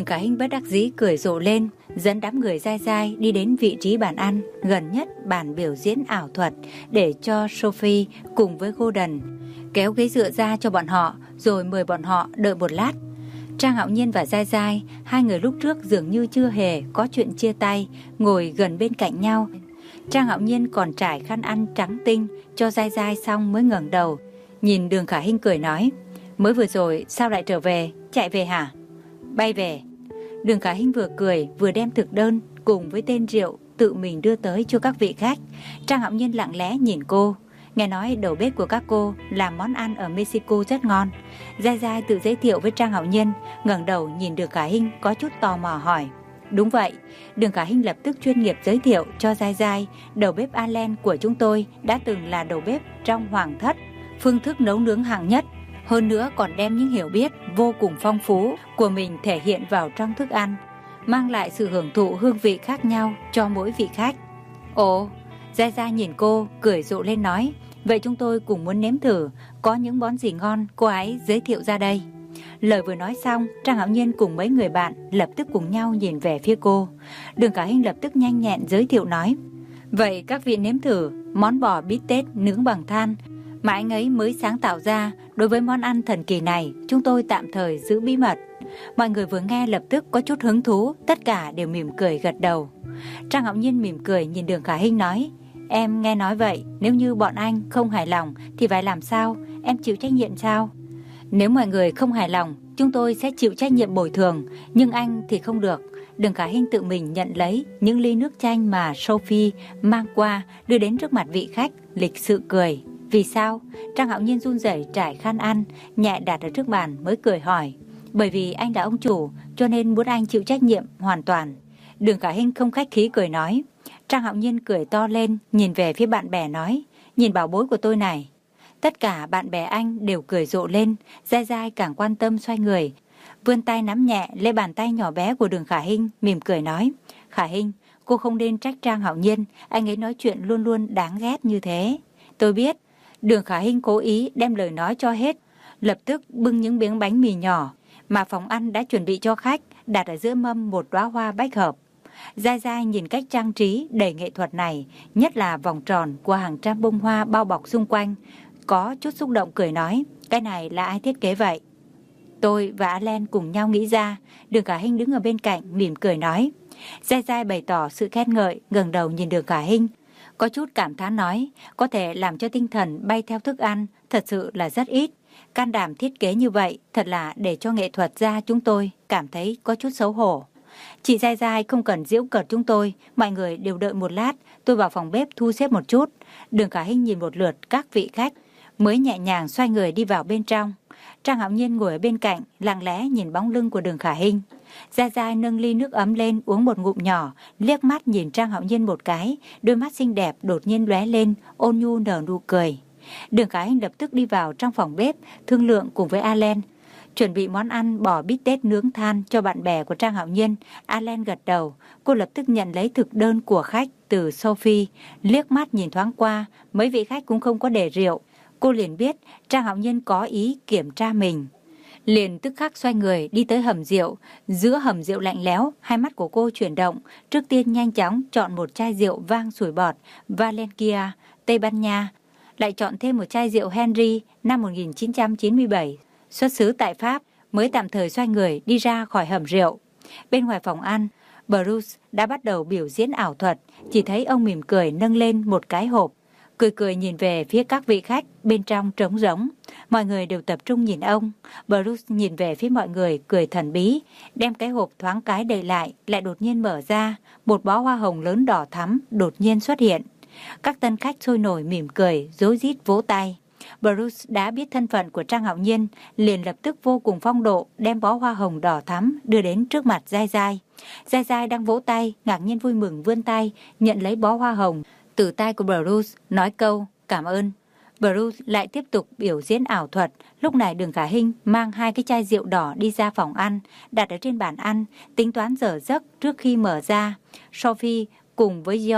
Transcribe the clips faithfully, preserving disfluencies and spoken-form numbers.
Khả Hinh bất đắc dĩ cười rộ lên, dẫn đám người dai dai đi đến vị trí bàn ăn gần nhất bàn biểu diễn ảo thuật để cho Sophie cùng với Gordon kéo ghế dựa ra cho bọn họ, rồi mời bọn họ đợi một lát. Trang Hạo Nhiên và Dai Dai, hai người lúc trước dường như chưa hề có chuyện chia tay, ngồi gần bên cạnh nhau. Trang Hạo Nhiên còn trải khăn ăn trắng tinh cho Dai Dai xong mới ngẩng đầu, nhìn Đường Khả Hinh cười nói: mới vừa rồi sao lại trở về, chạy về hả? Bay về. Đường Khả Hinh vừa cười vừa đem thực đơn cùng với tên rượu tự mình đưa tới cho các vị khách. Trang Hạo Nhiên lặng lẽ nhìn cô. Nghe nói đầu bếp của các cô làm món ăn ở Mexico rất ngon. Dai Dai tự giới thiệu với Trang Hạo Nhiên, ngẩng đầu nhìn Đường Khả Hinh có chút tò mò hỏi. Đúng vậy. Đường Khả Hinh lập tức chuyên nghiệp giới thiệu cho Dai Dai, đầu bếp Allen của chúng tôi đã từng là đầu bếp trong Hoàng thất, phương thức nấu nướng hạng nhất. Hơn nữa còn đem những hiểu biết vô cùng phong phú của mình thể hiện vào trong thức ăn, mang lại sự hưởng thụ hương vị khác nhau cho mỗi vị khách. Ồ, Dai Dai nhìn cô, cười rộ lên nói, vậy chúng tôi cùng muốn nếm thử, có những món gì ngon cô ấy giới thiệu ra đây. Lời vừa nói xong, Trang Hạo Nhiên cùng mấy người bạn lập tức cùng nhau nhìn về phía cô. Đường Khả Hinh lập tức nhanh nhẹn giới thiệu nói, vậy các vị nếm thử món bò bít tết nướng bằng than mà anh ấy mới sáng tạo ra. Đối với món ăn thần kỳ này, chúng tôi tạm thời giữ bí mật. Mọi người vừa nghe lập tức có chút hứng thú, tất cả đều mỉm cười gật đầu. Trang Hạo Nhiên mỉm cười nhìn Đường Khả Hinh nói, em nghe nói vậy, nếu như bọn anh không hài lòng thì phải làm sao, em chịu trách nhiệm sao? Nếu mọi người không hài lòng, chúng tôi sẽ chịu trách nhiệm bồi thường, nhưng anh thì không được. Đường Khả Hinh tự mình nhận lấy những ly nước chanh mà Sophie mang qua, đưa đến trước mặt vị khách, lịch sự cười. Vì sao? Trang Hạo Nhiên run rẩy trải khăn ăn, nhẹ đặt ở trước bàn mới cười hỏi. Bởi vì anh là ông chủ, cho nên muốn anh chịu trách nhiệm hoàn toàn. Đường Khả Hinh không khách khí cười nói. Trang Hạo Nhiên cười to lên, nhìn về phía bạn bè nói, nhìn bảo bối của tôi này. Tất cả bạn bè anh đều cười rộ lên. Dai Dai càng quan tâm xoay người, vươn tay nắm nhẹ lấy bàn tay nhỏ bé của Đường Khả Hinh, mỉm cười nói, Khả Hinh, cô không nên trách Trang Hạo Nhiên, anh ấy nói chuyện luôn luôn đáng ghét như thế. Tôi biết. Đường Khả Hinh cố ý đem lời nói cho hết, lập tức bưng những miếng bánh mì nhỏ mà phòng ăn đã chuẩn bị cho khách, đặt ở giữa mâm một đóa hoa bách hợp. Dai Dai nhìn cách trang trí đầy nghệ thuật này, nhất là vòng tròn của hàng trăm bông hoa bao bọc xung quanh, có chút xúc động cười nói, cái này là ai thiết kế vậy? Tôi và Allen cùng nhau nghĩ ra. Đường Khả Hinh đứng ở bên cạnh mỉm cười nói. Dai Dai bày tỏ sự khen ngợi, ngẩng đầu nhìn Đường Khả Hinh, có chút cảm thán nói, có thể làm cho tinh thần bay theo thức ăn thật sự là rất ít. Can đảm thiết kế như vậy thật là để cho nghệ thuật gia chúng tôi cảm thấy có chút xấu hổ. Chị Dai Dai không cần giễu cợt chúng tôi, mọi người đều đợi một lát, tôi vào phòng bếp thu xếp một chút. Đường Khả Hinh nhìn một lượt các vị khách, mới nhẹ nhàng xoay người đi vào bên trong. Trang Hạo Nhiên ngồi ở bên cạnh, lặng lẽ nhìn bóng lưng của Đường Khả Hinh. Dai Dai nâng ly nước ấm lên uống một ngụm nhỏ, liếc mắt nhìn Trang Hạo Nhiên một cái, đôi mắt xinh đẹp đột nhiên lóe lên, ôn nhu nở nụ cười. Đường Khả Hinh lập tức đi vào trong phòng bếp, thương lượng cùng với Allen, chuẩn bị món ăn bò bít tết nướng than cho bạn bè của Trang Hạo Nhiên. Allen gật đầu, cô lập tức nhận lấy thực đơn của khách từ Sophie, liếc mắt nhìn thoáng qua, mấy vị khách cũng không có để rượu. Cô liền biết Trang Hạo Nhiên có ý kiểm tra mình. Liền tức khắc xoay người đi tới hầm rượu. Giữa hầm rượu lạnh lẽo, hai mắt của cô chuyển động. Trước tiên nhanh chóng chọn một chai rượu vang sủi bọt Valencia, Tây Ban Nha. Lại chọn thêm một chai rượu Henry năm một nghìn chín trăm chín mươi bảy, xuất xứ tại Pháp. Mới tạm thời xoay người đi ra khỏi hầm rượu. Bên ngoài phòng ăn, Bruce đã bắt đầu biểu diễn ảo thuật. Chỉ thấy ông mỉm cười nâng lên một cái hộp, cười cười nhìn về phía các vị khách, bên trong trống rỗng. Mọi người đều tập trung nhìn ông. Bruce nhìn về phía mọi người, cười thần bí, đem cái hộp thoáng cái đậy lại, lại đột nhiên mở ra. Một bó hoa hồng lớn đỏ thắm đột nhiên xuất hiện. Các tân khách sôi nổi mỉm cười, rối rít vỗ tay. Bruce đã biết thân phận của Trang Hạo Nhiên, liền lập tức vô cùng phong độ, đem bó hoa hồng đỏ thắm đưa đến trước mặt Dai Dai. Dai Dai đang vỗ tay, ngạc nhiên vui mừng vươn tay, nhận lấy bó hoa hồng từ tay của Bruce, nói câu cảm ơn. Bruce lại tiếp tục biểu diễn ảo thuật. Lúc này Đường Khả Hinh mang hai cái chai rượu đỏ đi ra phòng ăn, đặt ở trên bàn ăn, tính toán giờ giấc trước khi mở ra. Sophie cùng với Gio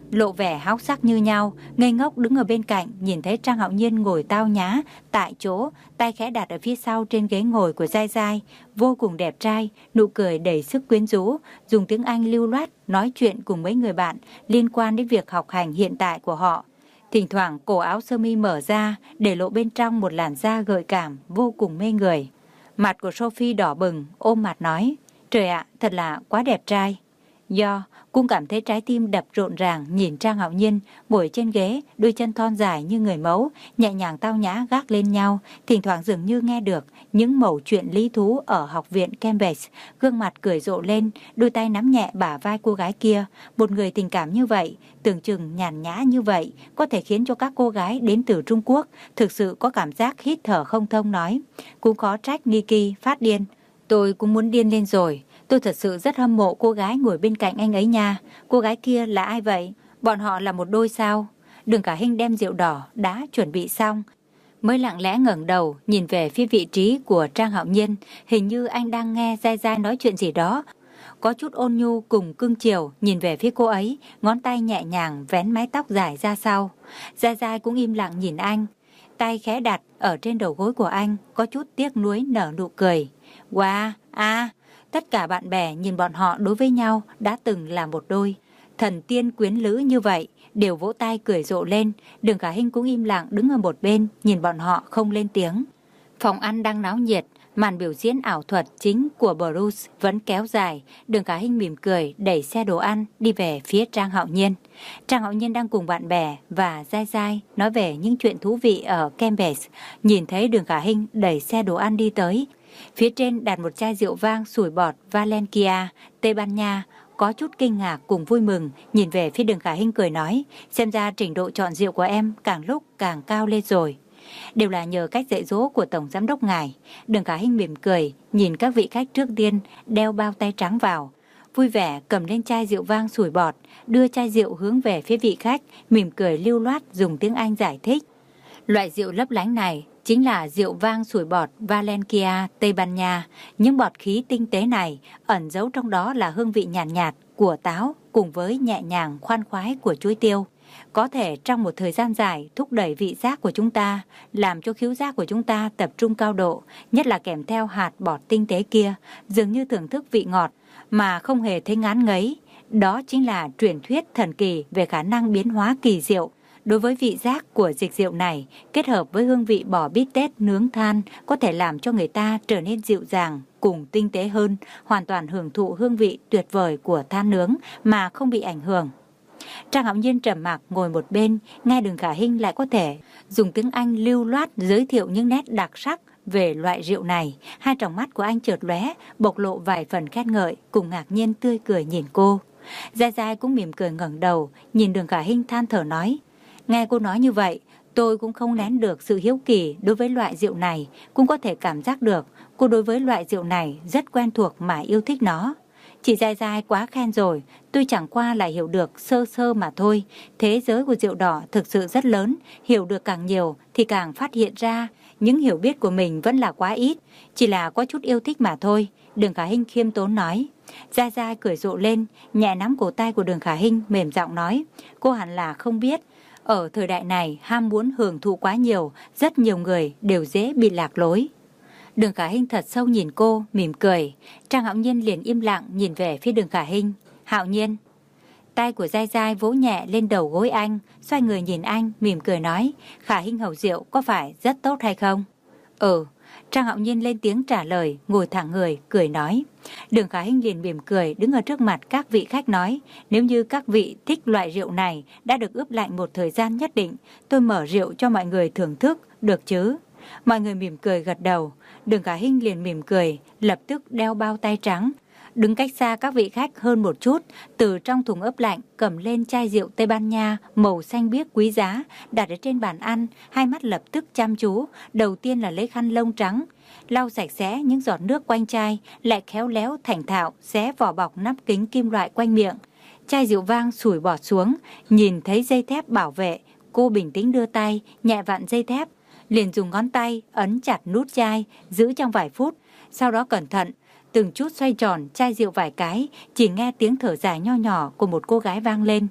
lộ vẻ háo sắc như nhau, ngây ngốc đứng ở bên cạnh, nhìn thấy Trang Hạo Nhiên ngồi tao nhã tại chỗ, tay khẽ đặt ở phía sau trên ghế ngồi của Giai Giai, vô cùng đẹp trai, nụ cười đầy sức quyến rũ, dùng tiếng Anh lưu loát nói chuyện cùng mấy người bạn liên quan đến việc học hành hiện tại của họ. Thỉnh thoảng cổ áo sơ mi mở ra, để lộ bên trong một làn da gợi cảm vô cùng mê người. Mặt của Sophie đỏ bừng, ôm mặt nói: "Trời ạ, thật là quá đẹp trai." Do cũng cảm thấy trái tim đập rộn ràng nhìn Trang Hạo Nhiên ngồi trên ghế, đôi chân thon dài như người mẫu, nhẹ nhàng tao nhã gác lên nhau, thỉnh thoảng dường như nghe được những mẩu chuyện lý thú ở học viện Cambridge, gương mặt cười rộ lên, đôi tay nắm nhẹ bả vai cô gái kia. Một người tình cảm như vậy, tưởng chừng nhàn nhã như vậy, có thể khiến cho các cô gái đến từ Trung Quốc thực sự có cảm giác hít thở không thông nói. Cũng khó trách Nikki phát điên. Tôi cũng muốn điên lên rồi. Tôi thật sự rất hâm mộ cô gái ngồi bên cạnh anh ấy nha. Cô gái kia là ai vậy? Bọn họ là một đôi sao? Đường Cả Hinh đem rượu đỏ đã chuẩn bị xong, mới lặng lẽ ngẩng đầu nhìn về phía vị trí của Trang Hạo Nhiên. Hình như anh đang nghe Giai Giai nói chuyện gì đó, có chút ôn nhu cùng cưng chiều nhìn về phía cô ấy, ngón tay nhẹ nhàng vén mái tóc dài ra sau. Giai Giai cũng im lặng nhìn anh, tay khẽ đặt ở trên đầu gối của anh, có chút tiếc nuối nở nụ cười. Wow, à, tất cả bạn bè nhìn bọn họ đối với nhau đã từng là một đôi thần tiên quyến lữ như vậy, đều vỗ tay cười rộ lên. Đường Cả Hinh cũng im lặng đứng ở một bên nhìn bọn họ không lên tiếng. Phòng ăn đang náo nhiệt, màn biểu diễn ảo thuật chính của Bruce vẫn kéo dài. Đường Cả Hinh mỉm cười đẩy xe đồ ăn đi về phía Trang Hạo Nhiên. Trang Hạo Nhiên đang cùng bạn bè và Giai Giai nói về những chuyện thú vị ở Cambridge. Nhìn thấy Đường Cả Hinh đẩy xe đồ ăn đi tới, phía trên đặt một chai rượu vang sủi bọt Valencia, Tây Ban Nha, có chút kinh ngạc cùng vui mừng, nhìn về phía Đường Cả Hinh cười nói: xem ra trình độ chọn rượu của em càng lúc càng cao lên rồi. Đều là nhờ cách dạy dỗ của Tổng Giám đốc ngài. Đường Cả Hinh mỉm cười nhìn các vị khách trước tiên đeo bao tay trắng vào, vui vẻ cầm lên chai rượu vang sủi bọt, đưa chai rượu hướng về phía vị khách, mỉm cười lưu loát dùng tiếng Anh giải thích. Loại rượu lấp lánh này chính là rượu vang sủi bọt Valencia, Tây Ban Nha. Những bọt khí tinh tế này ẩn giấu trong đó là hương vị nhàn nhạt, nhạt của táo cùng với nhẹ nhàng khoan khoái của chuối tiêu. Có thể trong một thời gian dài thúc đẩy vị giác của chúng ta, làm cho khứu giác của chúng ta tập trung cao độ, nhất là kèm theo hạt bọt tinh tế kia, dường như thưởng thức vị ngọt mà không hề thấy ngán ngấy. Đó chính là truyền thuyết thần kỳ về khả năng biến hóa kỳ diệu đối với vị giác của dịch rượu này, kết hợp với hương vị bò bít tết nướng than, có thể làm cho người ta trở nên dịu dàng cùng tinh tế hơn, hoàn toàn hưởng thụ hương vị tuyệt vời của than nướng mà không bị ảnh hưởng. Trang Hạo Nhiên trầm mặc ngồi một bên, nghe Đường Cả Hinh lại có thể dùng tiếng Anh lưu loát giới thiệu những nét đặc sắc về loại rượu này. Hai tròng mắt của anh chợt lóe, bộc lộ vài phần khen ngợi cùng ngạc nhiên tươi cười nhìn cô. Giai Giai cũng mỉm cười ngẩng đầu nhìn Đường Cả Hinh than thở nói: nghe cô nói như vậy, tôi cũng không nén được sự hiếu kỳ đối với loại rượu này, cũng có thể cảm giác được cô đối với loại rượu này rất quen thuộc mà yêu thích nó. Chị Giai Giai quá khen rồi, tôi chẳng qua là hiểu được sơ sơ mà thôi. Thế giới của rượu đỏ thực sự rất lớn, hiểu được càng nhiều thì càng phát hiện ra những hiểu biết của mình vẫn là quá ít, chỉ là có chút yêu thích mà thôi. Đường Khả Hinh khiêm tốn nói. Giai Giai cười rộ lên, nhẹ nắm cổ tay của Đường Khả Hinh, mềm giọng nói: cô hẳn là không biết, ở thời đại này ham muốn hưởng thụ quá nhiều, rất nhiều người đều dễ bị lạc lối. Đường Khả Hinh thật sâu nhìn cô, mỉm cười. Trang Hạo Nhiên liền im lặng nhìn về phía Đường Khả Hinh. Hạo Nhiên. Tay của Giai Giai vỗ nhẹ lên đầu gối anh, xoay người nhìn anh, mỉm cười nói: Khả Hinh hầu rượu có phải rất tốt hay không? Ừ. Trang Hạo Nhiên lên tiếng trả lời, ngồi thẳng người, cười nói. Đường Khả Hinh liền mỉm cười đứng ở trước mặt các vị khách nói: nếu như các vị thích loại rượu này đã được ướp lạnh một thời gian nhất định, tôi mở rượu cho mọi người thưởng thức, được chứ? Mọi người mỉm cười gật đầu. Đường Khả Hinh liền mỉm cười, lập tức đeo bao tay trắng, đứng cách xa các vị khách hơn một chút, từ trong thùng ướp lạnh cầm lên chai rượu Tây Ban Nha màu xanh biếc quý giá, đặt ở trên bàn ăn, hai mắt lập tức chăm chú. Đầu tiên là lấy khăn lông trắng lau sạch sẽ những giọt nước quanh chai, lại khéo léo thành thạo xé vỏ bọc nắp kính kim loại quanh miệng. Chai rượu vang sủi bọt xuống, nhìn thấy dây thép bảo vệ, cô bình tĩnh đưa tay nhẹ vặn dây thép, liền dùng ngón tay ấn chặt nút chai, giữ trong vài phút, sau đó cẩn thận từng chút xoay tròn chai rượu vài cái, chỉ nghe tiếng thở dài nho nhỏ của một cô gái vang lên.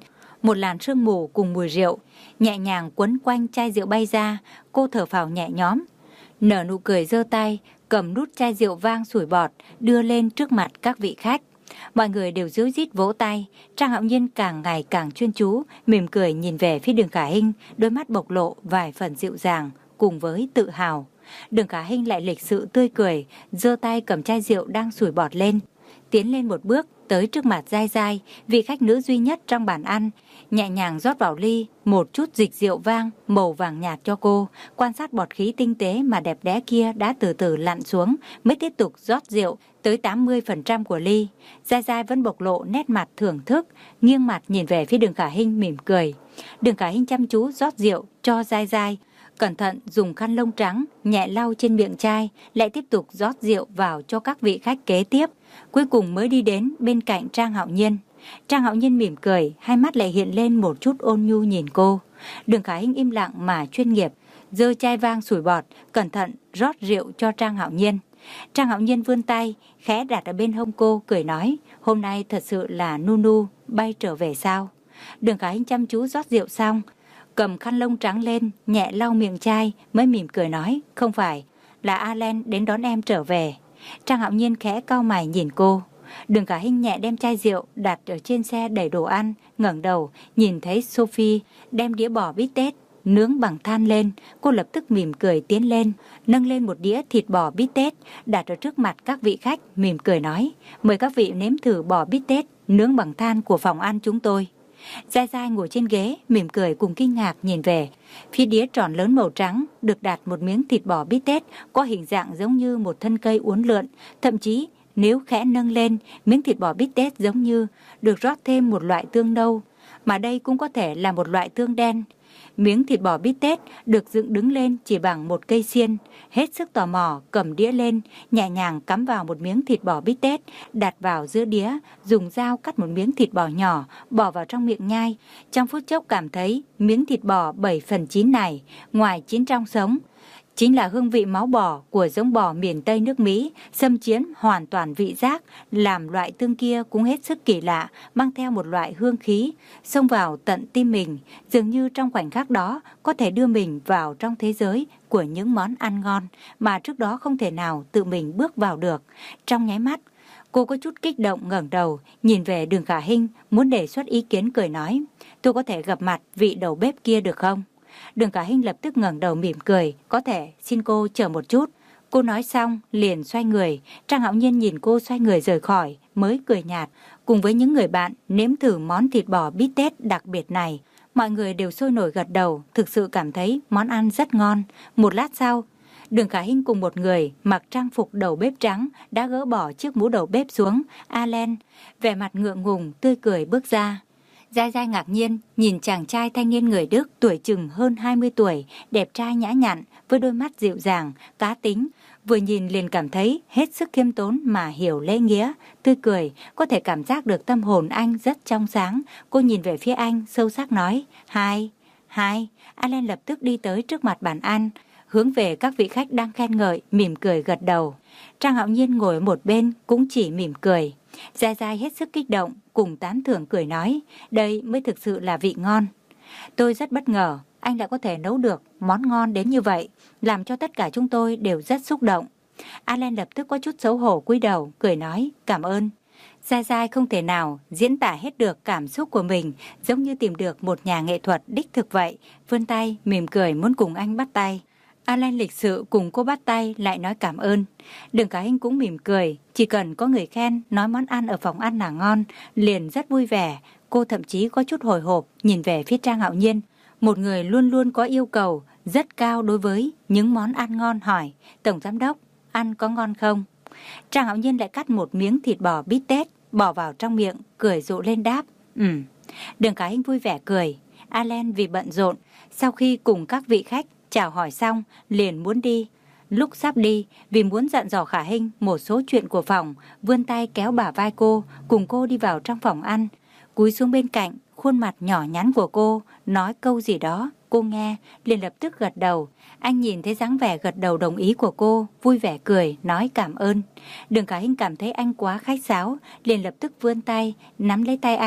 một làn sương mù cùng mùi rượu nhẹ nhàng quấn quanh chai rượu bay ra. Cô thở phào nhẹ nhõm, nở nụ cười giơ tay cầm nút chai rượu vang sủi bọt đưa lên trước mặt các vị khách. Mọi người đều ríu rít vỗ tay. Trang Hạo Nhiên càng ngày càng chuyên chú, mỉm cười nhìn về phía Đường Khả Hinh, đôi mắt bộc lộ vài phần dịu dàng cùng với tự hào. Đường Khả Hinh lại lịch sự tươi cười, giơ tay cầm chai rượu đang sủi bọt lên, tiến lên một bước tới trước mặt Giai Giai, vị khách nữ duy nhất trong bàn ăn, nhẹ nhàng rót vào ly một chút dịch rượu vang màu vàng nhạt cho cô. Quan sát bọt khí tinh tế mà đẹp đẽ kia đã từ từ lặn xuống, mới tiếp tục rót rượu tới tám mươi phần trăm của ly. Giai Giai vẫn bộc lộ nét mặt thưởng thức, nghiêng mặt nhìn về phía Đường Khả Hinh mỉm cười. Đường Khả Hinh chăm chú rót rượu cho Giai Giai, cẩn thận dùng khăn lông trắng nhẹ lau trên miệng chai, lại tiếp tục rót rượu vào cho các vị khách kế tiếp. Cuối cùng mới đi đến bên cạnh Trang Hạo Nhiên. Trang Hạo Nhiên mỉm cười, hai mắt lại hiện lên một chút ôn nhu nhìn cô. Đường Khả Hinh im lặng mà chuyên nghiệp, giơ chai vang sủi bọt, cẩn thận rót rượu cho Trang Hạo Nhiên. Trang Hạo Nhiên vươn tay, khẽ đặt ở bên hông cô, cười nói, hôm nay thật sự là Nunu bay trở về sao? Đường Khả Hinh chăm chú rót rượu xong, cầm khăn lông trắng lên, nhẹ lau miệng chai, mới mỉm cười nói, không phải, là Alan đến đón em trở về. Trang Hạo Nhiên khẽ cau mày nhìn cô. Đường Khả Hinh nhẹ đem chai rượu đặt ở trên xe đẩy đồ ăn, ngẩng đầu, nhìn thấy Sophie đem đĩa bò bít tết nướng bằng than lên. Cô lập tức mỉm cười tiến lên, nâng lên một đĩa thịt bò bít tết, đặt ở trước mặt các vị khách, mỉm cười nói, mời các vị nếm thử bò bít tết nướng bằng than của phòng ăn chúng tôi. Giai Giai ngồi trên ghế, mỉm cười cùng kinh ngạc nhìn về phía đĩa tròn lớn màu trắng, được đặt một miếng thịt bò bít tết có hình dạng giống như một thân cây uốn lượn, thậm chí nếu khẽ nâng lên, miếng thịt bò bít tết giống như được rót thêm một loại tương nâu, mà đây cũng có thể là một loại tương đen. Miếng thịt bò bít tết được dựng đứng lên chỉ bằng một cây xiên. Hết sức tò mò, cầm đĩa lên, nhẹ nhàng cắm vào một miếng thịt bò bít tết, đặt vào giữa đĩa, dùng dao cắt một miếng thịt bò nhỏ, bỏ vào trong miệng nhai. Trong phút chốc cảm thấy miếng thịt bò bảy phần chín này, ngoài chín trong sống, chính là hương vị máu bò của giống bò miền Tây nước Mỹ, xâm chiếm hoàn toàn vị giác, làm loại tương kia cũng hết sức kỳ lạ, mang theo một loại hương khí, xông vào tận tim mình, dường như trong khoảnh khắc đó có thể đưa mình vào trong thế giới của những món ăn ngon mà trước đó không thể nào tự mình bước vào được. Trong nháy mắt, cô có chút kích động ngẩng đầu, nhìn về Đường Khả Hinh, muốn đề xuất ý kiến cười nói, tôi có thể gặp mặt vị đầu bếp kia được không? Đường Khả Hinh lập tức ngẩng đầu mỉm cười, có thể, xin cô chờ một chút. Cô nói xong, liền xoay người. Trang Hạo Nhiên nhìn cô xoay người rời khỏi, mới cười nhạt, cùng với những người bạn nếm thử món thịt bò bít tết đặc biệt này. Mọi người đều sôi nổi gật đầu, thực sự cảm thấy món ăn rất ngon. Một lát sau, Đường Khả Hinh cùng một người mặc trang phục đầu bếp trắng đã gỡ bỏ chiếc mũ đầu bếp xuống. Alan, vẻ mặt ngượng ngùng, tươi cười bước ra. Giai Giai ngạc nhiên nhìn chàng trai thanh niên người Đức tuổi chừng hơn hai mươi tuổi, đẹp trai nhã nhặn với đôi mắt dịu dàng, cá tính, vừa nhìn liền cảm thấy hết sức khiêm tốn mà hiểu lễ nghĩa, tươi cười, có thể cảm giác được tâm hồn anh rất trong sáng. Cô nhìn về phía anh, sâu sắc nói, hai, hai. Alan lập tức đi tới trước mặt bàn ăn, hướng về các vị khách đang khen ngợi, mỉm cười gật đầu. Trang Hạo Nhiên ngồi ở một bên cũng chỉ mỉm cười. Giai Giai hết sức kích động, cùng tán thưởng cười nói, đây mới thực sự là vị ngon. Tôi rất bất ngờ, anh đã có thể nấu được món ngon đến như vậy, làm cho tất cả chúng tôi đều rất xúc động. Alan lập tức có chút xấu hổ cúi đầu, cười nói, cảm ơn. Giai Giai không thể nào diễn tả hết được cảm xúc của mình, giống như tìm được một nhà nghệ thuật đích thực vậy, vươn tay, mỉm cười muốn cùng anh bắt tay. Alan lịch sự cùng cô bắt tay lại nói cảm ơn. Đường Khả Hinh cũng mỉm cười, chỉ cần có người khen nói món ăn ở phòng ăn là ngon, liền rất vui vẻ. Cô thậm chí có chút hồi hộp nhìn về phía Trang Hạo Nhiên, một người luôn luôn có yêu cầu rất cao đối với những món ăn ngon, hỏi, tổng giám đốc, ăn có ngon không? Trang Hạo Nhiên lại cắt một miếng thịt bò bít tết, bỏ vào trong miệng, cười rộ lên đáp, ừm. Đường Khả Hinh vui vẻ cười. Alan vì bận rộn, sau khi cùng các vị khách chào hỏi xong, liền muốn đi. Lúc sắp đi, vì muốn dặn dò Khả Hinh một số chuyện của phòng, vươn tay kéo bả vai cô, cùng cô đi vào trong phòng ăn. Cúi xuống bên cạnh, khuôn mặt nhỏ nhắn của cô, nói câu gì đó, cô nghe, liền lập tức gật đầu. Anh nhìn thấy dáng vẻ gật đầu đồng ý của cô, vui vẻ cười, nói cảm ơn. Đường Khả Hinh cảm thấy anh quá khách sáo, liền lập tức vươn tay, nắm lấy tay anh,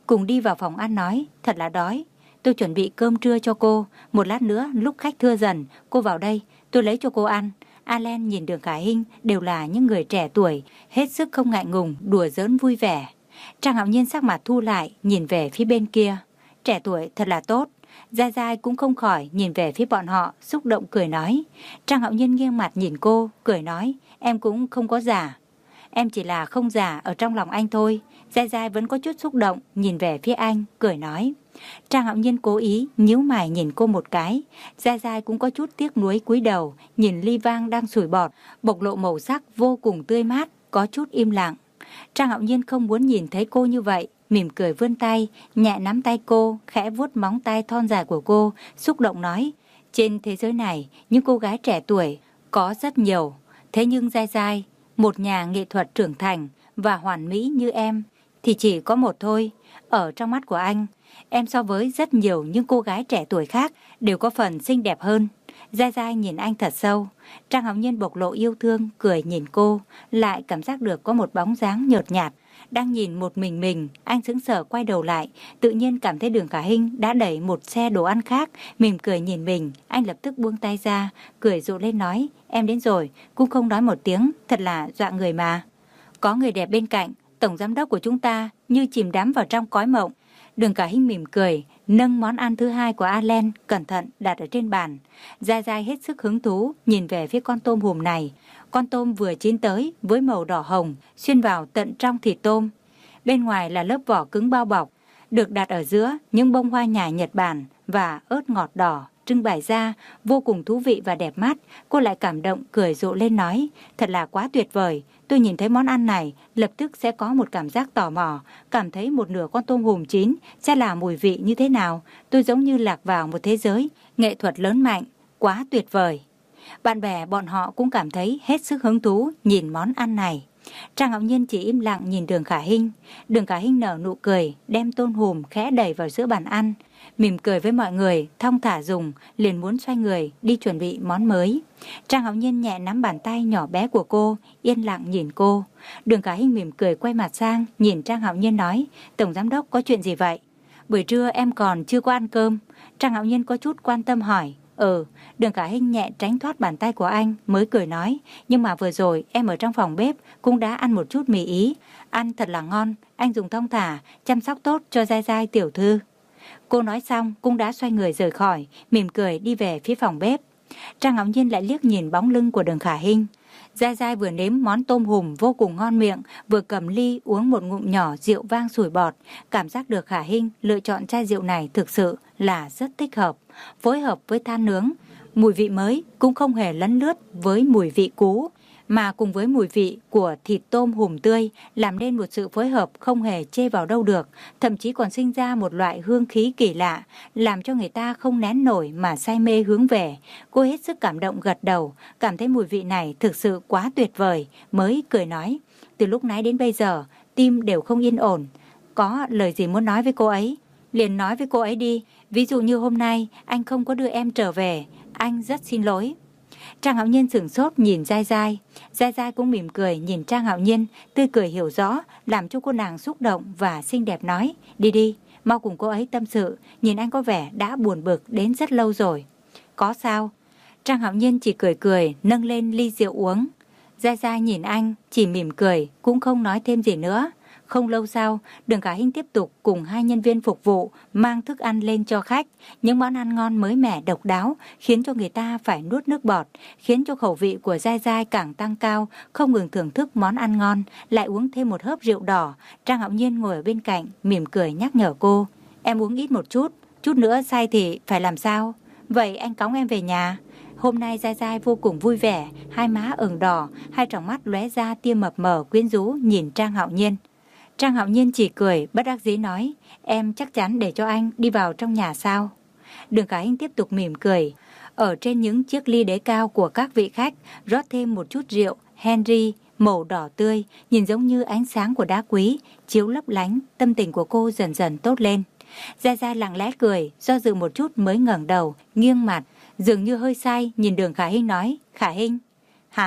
cùng đi vào phòng ăn nói, thật là đói. Tôi chuẩn bị cơm trưa cho cô, một lát nữa lúc khách thưa dần, cô vào đây, tôi lấy cho cô ăn. Allen nhìn Đường Khả Hinh đều là những người trẻ tuổi, hết sức không ngại ngùng, đùa giỡn vui vẻ. Trang Hạo Nhiên sắc mặt thu lại, nhìn về phía bên kia. Trẻ tuổi thật là tốt. Giai Giai cũng không khỏi nhìn về phía bọn họ, xúc động cười nói. Trang Hạo Nhiên nghiêng mặt nhìn cô, cười nói, em cũng không có giả. Em chỉ là không giả ở trong lòng anh thôi. Giai Giai vẫn có chút xúc động, nhìn về phía anh, cười nói. Trang Hạo Nhiên cố ý nhíu mày nhìn cô một cái. Giai Giai cũng có chút tiếc nuối cúi đầu, nhìn ly vang đang sủi bọt, bộc lộ màu sắc vô cùng tươi mát, có chút im lặng. Trang Hạo Nhiên không muốn nhìn thấy cô như vậy, mỉm cười vươn tay, nhẹ nắm tay cô, khẽ vuốt móng tay thon dài của cô, xúc động nói. Trên thế giới này, những cô gái trẻ tuổi có rất nhiều. Thế nhưng Giai Giai, một nhà nghệ thuật trưởng thành và hoàn mỹ như em, thì chỉ có một thôi. Ở trong mắt của anh, em so với rất nhiều những cô gái trẻ tuổi khác đều có phần xinh đẹp hơn. Giai Giai nhìn anh thật sâu. Trang Hạo Nhiên bộc lộ yêu thương, cười nhìn cô, lại cảm giác được có một bóng dáng nhợt nhạt đang nhìn một mình mình. Anh sững sờ quay đầu lại, tự nhiên cảm thấy Đường Khả Hinh đã đẩy một xe đồ ăn khác, mỉm cười nhìn mình. Anh lập tức buông tay ra, cười rộ lên nói, em đến rồi, cũng không nói một tiếng, thật là dọa người mà. Có người đẹp bên cạnh, tổng giám đốc của chúng ta như chìm đắm vào trong cõi mộng. Đường Khả Hinh mỉm cười, nâng món ăn thứ hai của Allen cẩn thận đặt ở trên bàn. Giai Giai hết sức hứng thú nhìn về phía con tôm hùm này. Con tôm vừa chín tới với màu đỏ hồng xuyên vào tận trong thịt tôm. Bên ngoài là lớp vỏ cứng bao bọc, được đặt ở giữa những bông hoa nhài Nhật Bản và ớt ngọt đỏ trưng bày ra, vô cùng thú vị và đẹp mắt. Cô lại cảm động cười rộ lên nói, thật là quá tuyệt vời. Tôi nhìn thấy món ăn này, lập tức sẽ có một cảm giác tò mò, cảm thấy một nửa con tôm hùm chín sẽ là mùi vị như thế nào. Tôi giống như lạc vào một thế giới nghệ thuật lớn mạnh, quá tuyệt vời. Bạn bè bọn họ cũng cảm thấy hết sức hứng thú nhìn món ăn này. Trang Hạo Nhiên chỉ im lặng nhìn Đường Khả Hinh. Đường Khả Hinh nở nụ cười, đem tôm hùm khẽ đẩy vào giữa bàn ăn, mỉm cười với mọi người, thong thả dùng, liền muốn xoay người đi chuẩn bị món mới. Trang Hạo Nhiên nhẹ nắm bàn tay nhỏ bé của cô, yên lặng nhìn cô. Đường Khả Hinh mỉm cười quay mặt sang, nhìn Trang Hạo Nhiên nói, tổng giám đốc có chuyện gì vậy? Buổi trưa em còn chưa có ăn cơm. Trang Hạo Nhiên có chút quan tâm hỏi. Ừ, Đường Khả Hinh nhẹ tránh thoát bàn tay của anh, mới cười nói, nhưng mà vừa rồi em ở trong phòng bếp cũng đã ăn một chút mì Ý, ăn thật là ngon, anh dùng thong thả, chăm sóc tốt cho Giai Giai tiểu thư. Cô nói xong cũng đã xoay người rời khỏi, mỉm cười đi về phía phòng bếp. Trang Ngọc Nhiên lại liếc nhìn bóng lưng của Đường Khả Hinh. Giai Giai vừa nếm món tôm hùm vô cùng ngon miệng, vừa cầm ly uống một ngụm nhỏ rượu vang sủi bọt. Cảm giác được Khả Hinh lựa chọn chai rượu này thực sự là rất thích hợp, phối hợp với than nướng. Mùi vị mới cũng không hề lấn lướt với mùi vị cũ, mà cùng với mùi vị của thịt tôm hùm tươi làm nên một sự phối hợp không hề chê vào đâu được, thậm chí còn sinh ra một loại hương khí kỳ lạ, làm cho người ta không nén nổi mà say mê hướng về. Cô hết sức cảm động gật đầu, cảm thấy mùi vị này thực sự quá tuyệt vời, mới cười nói, từ lúc nãy đến bây giờ, tim đều không yên ổn, có lời gì muốn nói với cô ấy, liền nói với cô ấy đi, ví dụ như hôm nay anh không có đưa em trở về, anh rất xin lỗi. Trang Hạo Nhiên sửng sốt nhìn Giai Giai. Giai Giai cũng mỉm cười nhìn Trang Hạo Nhiên, tươi cười hiểu rõ, làm cho cô nàng xúc động và xinh đẹp nói, đi đi, mau cùng cô ấy tâm sự, nhìn anh có vẻ đã buồn bực đến rất lâu rồi. Có sao? Trang Hạo Nhiên chỉ cười cười, nâng lên ly rượu uống. Giai Giai nhìn anh, chỉ mỉm cười, cũng không nói thêm gì nữa. Không lâu sau, Đường Khả Hinh tiếp tục cùng hai nhân viên phục vụ mang thức ăn lên cho khách. Những món ăn ngon mới mẻ độc đáo khiến cho người ta phải nuốt nước bọt, khiến cho khẩu vị của Giai Giai càng tăng cao, không ngừng thưởng thức món ăn ngon, lại uống thêm một hớp rượu đỏ. Trang Hạo Nhiên ngồi ở bên cạnh, mỉm cười nhắc nhở cô, em uống ít một chút, chút nữa say thì phải làm sao? Vậy anh cõng em về nhà. Hôm nay Giai Giai vô cùng vui vẻ, hai má ửng đỏ, hai tròng mắt lóe ra tia mập mờ quyến rũ nhìn Trang Hạo Nhiên. Trang Hạo Nhiên chỉ cười, bất đắc dĩ nói, em chắc chắn để cho anh đi vào trong nhà sao? Đường Khả Hinh tiếp tục mỉm cười. Ở trên những chiếc ly đế cao của các vị khách, rót thêm một chút rượu Henry màu đỏ tươi, nhìn giống như ánh sáng của đá quý, chiếu lấp lánh, tâm tình của cô dần dần tốt lên. Giai Giai lặng lẽ cười, do dự một chút mới ngẩng đầu, nghiêng mặt, dường như hơi say, nhìn Đường Khả Hinh nói, Khả Hinh, hả?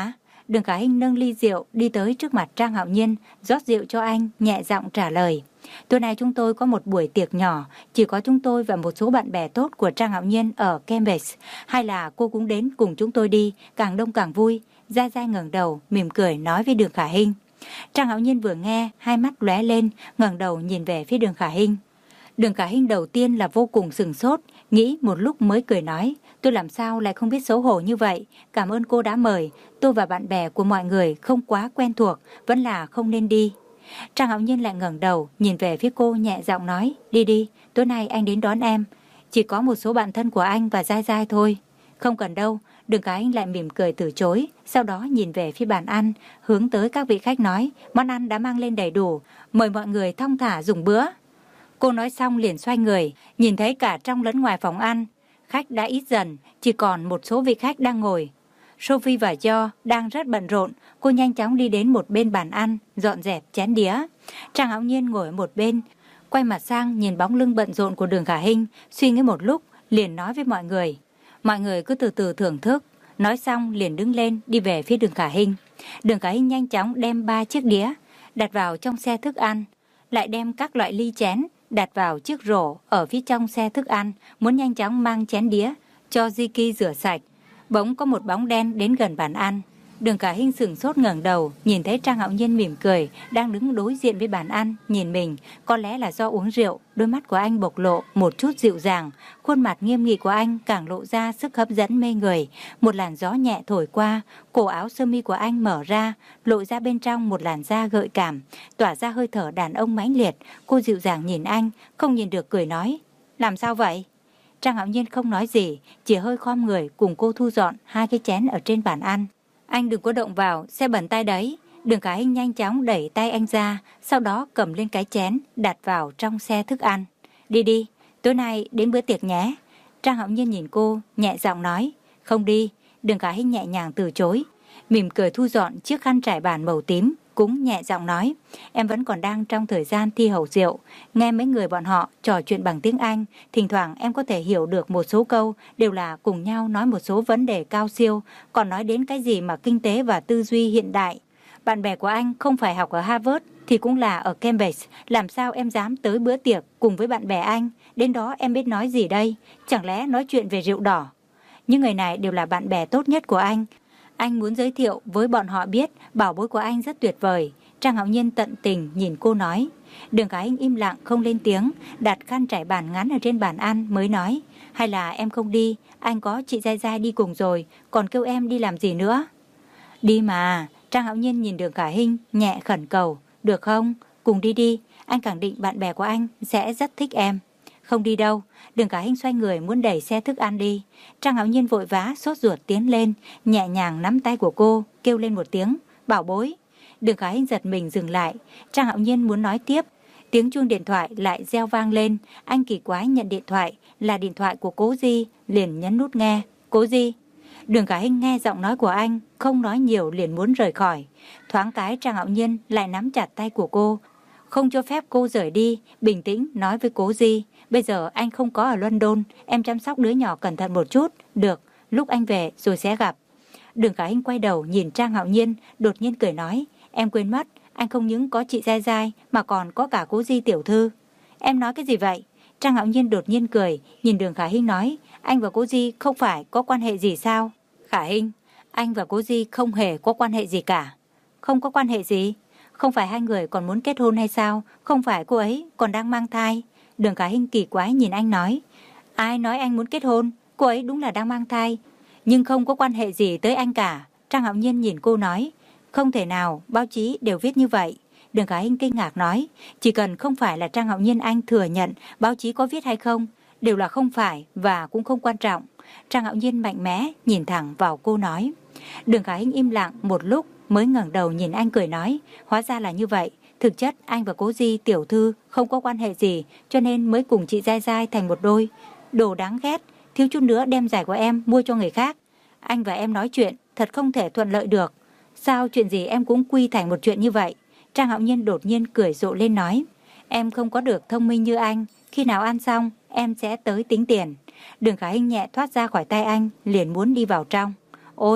Đường Khả Hinh nâng ly rượu đi tới trước mặt Trang Hạo Nhiên, rót rượu cho anh, nhẹ giọng trả lời. Tối nay chúng tôi có một buổi tiệc nhỏ, chỉ có chúng tôi và một số bạn bè tốt của Trang Hạo Nhiên ở Cambridge. Hay là cô cũng đến cùng chúng tôi đi, càng đông càng vui. Giai Giai ngẩng đầu, mỉm cười nói với Đường Khả Hinh. Trang Hạo Nhiên vừa nghe, hai mắt lóe lên, ngẩng đầu nhìn về phía Đường Khả Hinh. Đường Khả Hinh đầu tiên là vô cùng sửng sốt, nghĩ một lúc mới cười nói. Tôi làm sao lại không biết xấu hổ như vậy, cảm ơn cô đã mời. Tôi và bạn bè của mọi người không quá quen thuộc, vẫn là không nên đi. Trang Hạo Nhiên lại ngẩng đầu, nhìn về phía cô nhẹ giọng nói. Đi đi, tối nay anh đến đón em. Chỉ có một số bạn thân của anh và Giai Giai thôi. Không cần đâu. Đường Khả Hinh lại mỉm cười từ chối, sau đó nhìn về phía bàn ăn, hướng tới các vị khách nói. Món ăn đã mang lên đầy đủ, mời mọi người thong thả dùng bữa. Cô nói xong liền xoay người, nhìn thấy cả trong lẫn ngoài phòng ăn, khách đã ít dần, chỉ còn một số vị khách đang ngồi. Sophie và Jo đang rất bận rộn, cô nhanh chóng đi đến một bên bàn ăn, dọn dẹp chén đĩa. Trang Hạo Nhiên ngồi ở một bên, quay mặt sang nhìn bóng lưng bận rộn của Đường Khả Hinh, suy nghĩ một lúc, liền nói với mọi người. Mọi người cứ từ từ thưởng thức, nói xong liền đứng lên đi về phía Đường Khả Hinh. Đường Khả Hinh nhanh chóng đem ba chiếc đĩa đặt vào trong xe thức ăn, lại đem các loại ly chén đặt vào chiếc rổ ở phía trong xe thức ăn, muốn nhanh chóng mang chén đĩa cho Ziki rửa sạch. Bỗng có một bóng đen đến gần bàn ăn. Đường Khả Hinh sửng sốt ngẩng đầu, nhìn thấy Trang Hạo Nhiên mỉm cười, đang đứng đối diện với bàn ăn, nhìn mình. Có lẽ là do uống rượu, đôi mắt của anh bộc lộ một chút dịu dàng, khuôn mặt nghiêm nghị của anh càng lộ ra sức hấp dẫn mê người. Một làn gió nhẹ thổi qua, cổ áo sơ mi của anh mở ra, lộ ra bên trong một làn da gợi cảm, tỏa ra hơi thở đàn ông mãnh liệt. Cô dịu dàng nhìn anh, không nhìn được cười nói. Làm sao vậy? Trang Hạo Nhiên không nói gì, chỉ hơi khom người cùng cô thu dọn hai cái chén ở trên bàn ăn. Anh đừng có động vào, sẽ bẩn tay đấy. Đường Khả Hinh nhanh chóng đẩy tay anh ra, sau đó cầm lên cái chén, đặt vào trong xe thức ăn. Đi đi, tối nay đến bữa tiệc nhé. Trang Hạo Nhiên nhìn cô, nhẹ giọng nói. Không đi. Đường Khả Hinh nhẹ nhàng từ chối, mỉm cười thu dọn chiếc khăn trải bàn màu tím, cũng nhẹ giọng nói. Em vẫn còn đang trong thời gian thi hầu rượu, nghe mấy người bọn họ trò chuyện bằng tiếng Anh, thỉnh thoảng em có thể hiểu được một số câu, đều là cùng nhau nói một số vấn đề cao siêu, còn nói đến cái gì mà kinh tế và tư duy hiện đại. Bạn bè của anh không phải học ở Harvard thì cũng là ở Cambridge, làm sao em dám tới bữa tiệc cùng với bạn bè anh? Đến đó em biết nói gì đây? Chẳng lẽ nói chuyện về rượu đỏ? Những người này đều là bạn bè tốt nhất của anh. Anh muốn giới thiệu với bọn họ biết bảo bối của anh rất tuyệt vời. Trang Hạo Nhiên tận tình nhìn cô nói. Đường Khả Hinh im lặng không lên tiếng, đặt khăn trải bàn ngắn ở trên bàn ăn mới nói. Hay là em không đi, anh có chị Giai Giai đi cùng rồi, còn kêu em đi làm gì nữa? Đi mà. Trang Hạo Nhiên nhìn Đường Khả Hinh nhẹ khẩn cầu. Được không? Cùng đi đi, anh khẳng định bạn bè của anh sẽ rất thích em. Không đi đâu. Đường Khả Hinh xoay người muốn đẩy xe thức ăn đi. Trang Hạo Nhiên vội vã sốt ruột tiến lên, nhẹ nhàng nắm tay của cô, kêu lên một tiếng, bảo bối. Đường Khả Hinh giật mình dừng lại. Trang Hạo Nhiên muốn nói tiếp, tiếng chuông điện thoại lại reo vang lên. Anh kỳ quái nhận điện thoại, là điện thoại của Cố Di, liền nhấn nút nghe. Cố Di. Đường Khả Hinh nghe giọng nói của anh, không nói nhiều liền muốn rời khỏi. Thoáng cái Trang Hạo Nhiên lại nắm chặt tay của cô, không cho phép cô rời đi, bình tĩnh nói với Cố Di. Bây giờ anh không có ở London, em chăm sóc đứa nhỏ cẩn thận một chút. Được, lúc anh về rồi sẽ gặp. Đường Khả Hinh quay đầu nhìn Trang Hạo Nhiên, đột nhiên cười nói. Em quên mất, anh không những có chị Giai Giai mà còn có cả Cố Di tiểu thư. Em nói cái gì vậy? Trang Hạo Nhiên đột nhiên cười, nhìn Đường Khả Hinh nói. Anh và Cố Di không phải có quan hệ gì sao? Khả Hinh, anh và Cố Di không hề có quan hệ gì cả. Không có quan hệ gì? Không phải hai người còn muốn kết hôn hay sao? Không phải cô ấy còn đang mang thai? Đường Khả Hinh kỳ quái nhìn anh nói. Ai nói anh muốn kết hôn? Cô ấy đúng là đang mang thai, nhưng không có quan hệ gì tới anh cả. Trang Hạo Nhiên nhìn cô nói. Không thể nào, báo chí đều viết như vậy. Đường Khả Hinh kinh ngạc nói. Chỉ cần không phải là Trang Hạo Nhiên anh thừa nhận, báo chí có viết hay không đều là không phải và cũng không quan trọng. Trang Hạo Nhiên mạnh mẽ nhìn thẳng vào cô nói. Đường Khả Hinh im lặng một lúc mới ngẩng đầu nhìn anh cười nói. Hóa ra là như vậy. Thực chất anh và Cố Di tiểu thư không có quan hệ gì, cho nên mới cùng chị Giai Giai thành một đôi. Đồ đáng ghét, thiếu chút nữa đem giày của em mua cho người khác. Anh và em nói chuyện thật không thể thuận lợi được. Sao chuyện gì em cũng quy thành một chuyện như vậy? Trang Hạo Nhiên đột nhiên cười rộ lên nói. Em không có được thông minh như anh, khi nào ăn xong em sẽ tới tính tiền. Đường Khả Hinh nhẹ thoát ra khỏi tay anh, liền muốn đi vào trong. Ôi,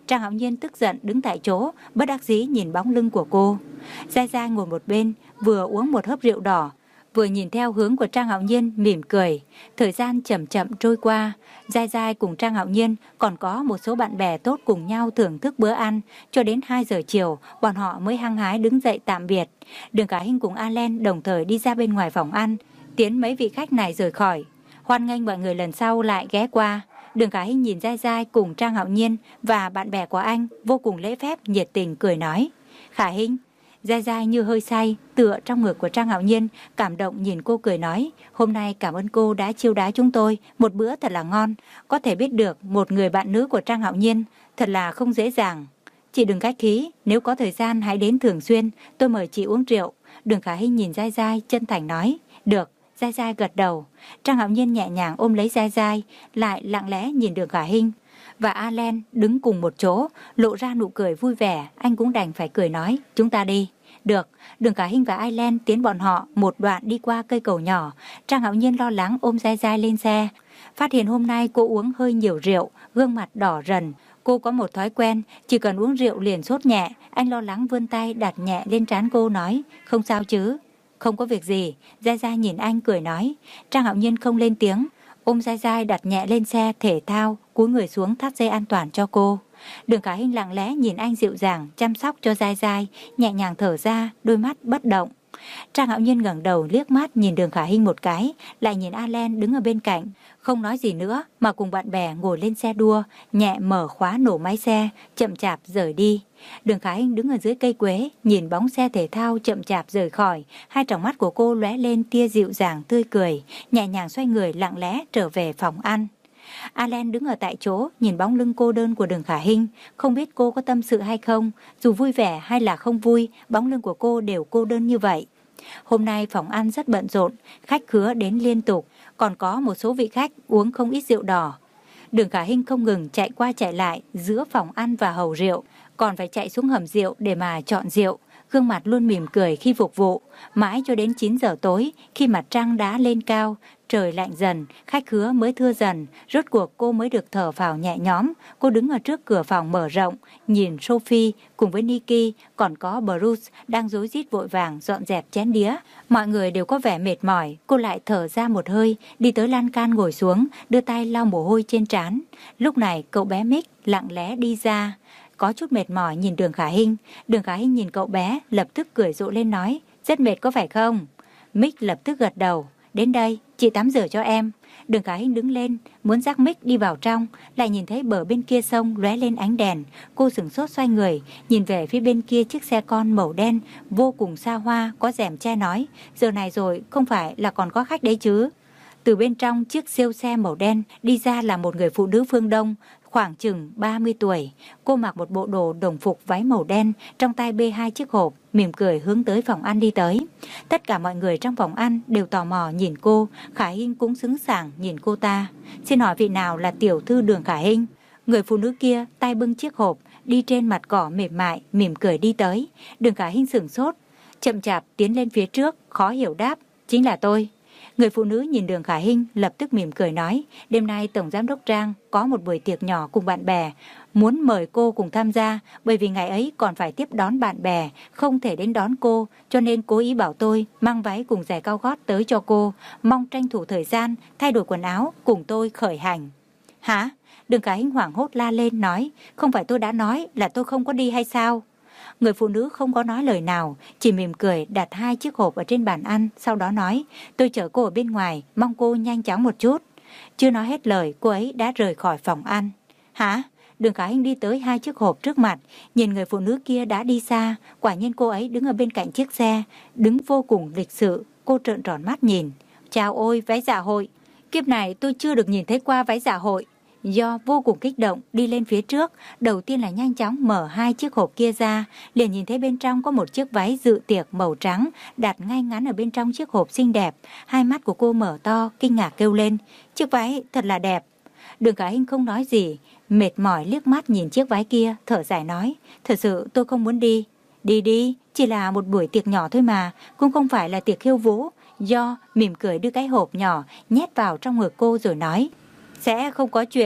Trang Hạo Nhiên tức giận đứng tại chỗ, bất đắc dĩ nhìn bóng lưng của cô. Giai Giai ngồi một bên, vừa uống một hớp rượu đỏ, vừa nhìn theo hướng của Trang Hạo Nhiên mỉm cười. Thời gian chậm chậm trôi qua, Giai Giai cùng Trang Hạo Nhiên còn có một số bạn bè tốt cùng nhau thưởng thức bữa ăn. Cho đến hai giờ chiều, bọn họ mới hăng hái đứng dậy tạm biệt. Đường Khả Hinh cùng Alen đồng thời đi ra bên ngoài phòng ăn, tiến mấy vị khách này rời khỏi. Hoan nghênh mọi người lần sau lại ghé qua. Đường Khả Hinh nhìn Giai Giai cùng Trang Hạo Nhiên và bạn bè của anh vô cùng lễ phép nhiệt tình cười nói. Khả Hinh. Giai Giai như hơi say, tựa trong ngực của Trang Hạo Nhiên, cảm động nhìn cô cười nói. Hôm nay cảm ơn cô đã chiêu đãi chúng tôi, một bữa thật là ngon. Có thể biết được một người bạn nữ của Trang Hạo Nhiên, thật là không dễ dàng. Chị đừng khách khí, nếu có thời gian hãy đến thường xuyên, tôi mời chị uống rượu. Đường Khả Hinh nhìn Giai Giai chân thành nói. Được. Giai Giai gật đầu. Trang Hạo Nhiên nhẹ nhàng ôm lấy Giai Giai, lại lặng lẽ nhìn Đường Khả Hinh và Alen đứng cùng một chỗ, lộ ra nụ cười vui vẻ. Anh cũng đành phải cười nói, chúng ta đi. Được. Đường Khả Hinh và Alen tiến bọn họ một đoạn đi qua cây cầu nhỏ. Trang Hạo Nhiên lo lắng ôm Giai Giai lên xe, phát hiện hôm nay cô uống hơi nhiều rượu, gương mặt đỏ rần. Cô có một thói quen, chỉ cần uống rượu liền sốt nhẹ. Anh lo lắng vươn tay đặt nhẹ lên trán cô nói, không sao chứ? Không có việc gì. Giai Giai nhìn anh cười nói. Trang Hạo Nhiên không lên tiếng, ôm Giai Giai đặt nhẹ lên xe thể thao, cúi người xuống thắt dây an toàn cho cô. Đường Khả Hinh lặng lẽ nhìn anh dịu dàng chăm sóc cho Giai Giai, nhẹ nhàng thở ra, đôi mắt bất động. Trang Hạo Nhiên ngẩng đầu liếc mắt nhìn Đường Khả Hinh một cái, lại nhìn Alen đứng ở bên cạnh, không nói gì nữa mà cùng bạn bè ngồi lên xe đua, nhẹ mở khóa nổ máy xe, chậm chạp rời đi. Đường Khả Hinh đứng ở dưới cây quế, nhìn bóng xe thể thao chậm chạp rời khỏi, hai tròng mắt của cô lóe lên tia dịu dàng tươi cười, nhẹ nhàng xoay người lặng lẽ trở về phòng ăn. Alen đứng ở tại chỗ, nhìn bóng lưng cô đơn của Đường Khả Hinh, không biết cô có tâm sự hay không, dù vui vẻ hay là không vui, bóng lưng của cô đều cô đơn như vậy. Hôm nay phòng ăn rất bận rộn, khách khứa đến liên tục, còn có một số vị khách uống không ít rượu đỏ. Đường Khả Hinh không ngừng chạy qua chạy lại giữa phòng ăn và hầu rượu, còn phải chạy xuống hầm rượu để mà chọn rượu, gương mặt luôn mỉm cười khi phục vụ. Mãi cho đến chín giờ tối, khi mặt trăng đã lên cao, trời lạnh dần, khách khứa mới thưa dần, rốt cuộc cô mới được thở phào nhẹ nhõm. Cô đứng ở trước cửa phòng mở rộng, nhìn Sophie cùng với Nikki, còn có Bruce đang rối rít vội vàng dọn dẹp chén đĩa. Mọi người đều có vẻ mệt mỏi, cô lại thở ra một hơi, đi tới lan can ngồi xuống, đưa tay lau mồ hôi trên trán. Lúc này cậu bé Mick lặng lẽ đi ra, có chút mệt mỏi nhìn Đường Khả Hinh. Đường Khả Hinh nhìn cậu bé, lập tức cười rộ lên nói, rất mệt có phải không? Mick lập tức gật đầu, đến đây, chị tắm rửa cho em. Đường Khả Hinh đứng lên, muốn dắt Mick đi vào trong, lại nhìn thấy bờ bên kia sông lóe lên ánh đèn. Cô sửng sốt xoay người, nhìn về phía bên kia chiếc xe con màu đen, vô cùng xa hoa, có rèm che nói, giờ này rồi, không phải là còn có khách đấy chứ? Từ bên trong chiếc siêu xe màu đen đi ra là một người phụ nữ phương Đông, khoảng chừng ba mươi tuổi. Cô mặc một bộ đồ đồng phục váy màu đen, trong tay bê hai chiếc hộp, mỉm cười hướng tới phòng ăn đi tới. Tất cả mọi người trong phòng ăn đều tò mò nhìn cô, Khả Hinh cũng sững sảng nhìn cô ta. Xin hỏi vị nào là tiểu thư Đường Khả Hinh? Người phụ nữ kia tay bưng chiếc hộp, đi trên mặt cỏ mềm mại, mỉm cười đi tới. Đường Khả Hinh sửng sốt, chậm chạp tiến lên phía trước, khó hiểu đáp, chính là tôi. Người phụ nữ nhìn Đường Khả Hinh lập tức mỉm cười nói, đêm nay Tổng Giám đốc Trang có một buổi tiệc nhỏ cùng bạn bè, muốn mời cô cùng tham gia, bởi vì ngày ấy còn phải tiếp đón bạn bè, không thể đến đón cô, cho nên cố ý bảo tôi mang váy cùng giày cao gót tới cho cô, mong tranh thủ thời gian, thay đổi quần áo, cùng tôi khởi hành. Hả? Đường Khả Hinh hoảng hốt la lên nói, không phải tôi đã nói là tôi không có đi hay sao? Người phụ nữ không có nói lời nào, chỉ mỉm cười đặt hai chiếc hộp ở trên bàn ăn, sau đó nói, tôi chở cô ở bên ngoài, mong cô nhanh chóng một chút. Chưa nói hết lời, cô ấy đã rời khỏi phòng ăn. Hả? Đường Khả Hinh đi tới hai chiếc hộp trước mặt, nhìn người phụ nữ kia đã đi xa, quả nhiên cô ấy đứng ở bên cạnh chiếc xe, đứng vô cùng lịch sự, cô trợn tròn mắt nhìn. Chào ôi, váy dạ hội. Kiếp này tôi chưa được nhìn thấy qua váy dạ hội. Do vô cùng kích động đi lên phía trước, đầu tiên là nhanh chóng mở hai chiếc hộp kia ra, liền nhìn thấy bên trong có một chiếc váy dự tiệc màu trắng đặt ngay ngắn ở bên trong chiếc hộp xinh đẹp. Hai mắt của cô mở to, kinh ngạc kêu lên, chiếc váy thật là đẹp. Đường Khả Hinh không nói gì, mệt mỏi liếc mắt nhìn chiếc váy kia, thở dài nói, thật sự tôi không muốn đi. Đi đi, chỉ là một buổi tiệc nhỏ thôi mà, cũng không phải là tiệc khiêu vũ. Do mỉm cười đưa cái hộp nhỏ nhét vào trong ngực cô rồi nói, sẽ không có chuyện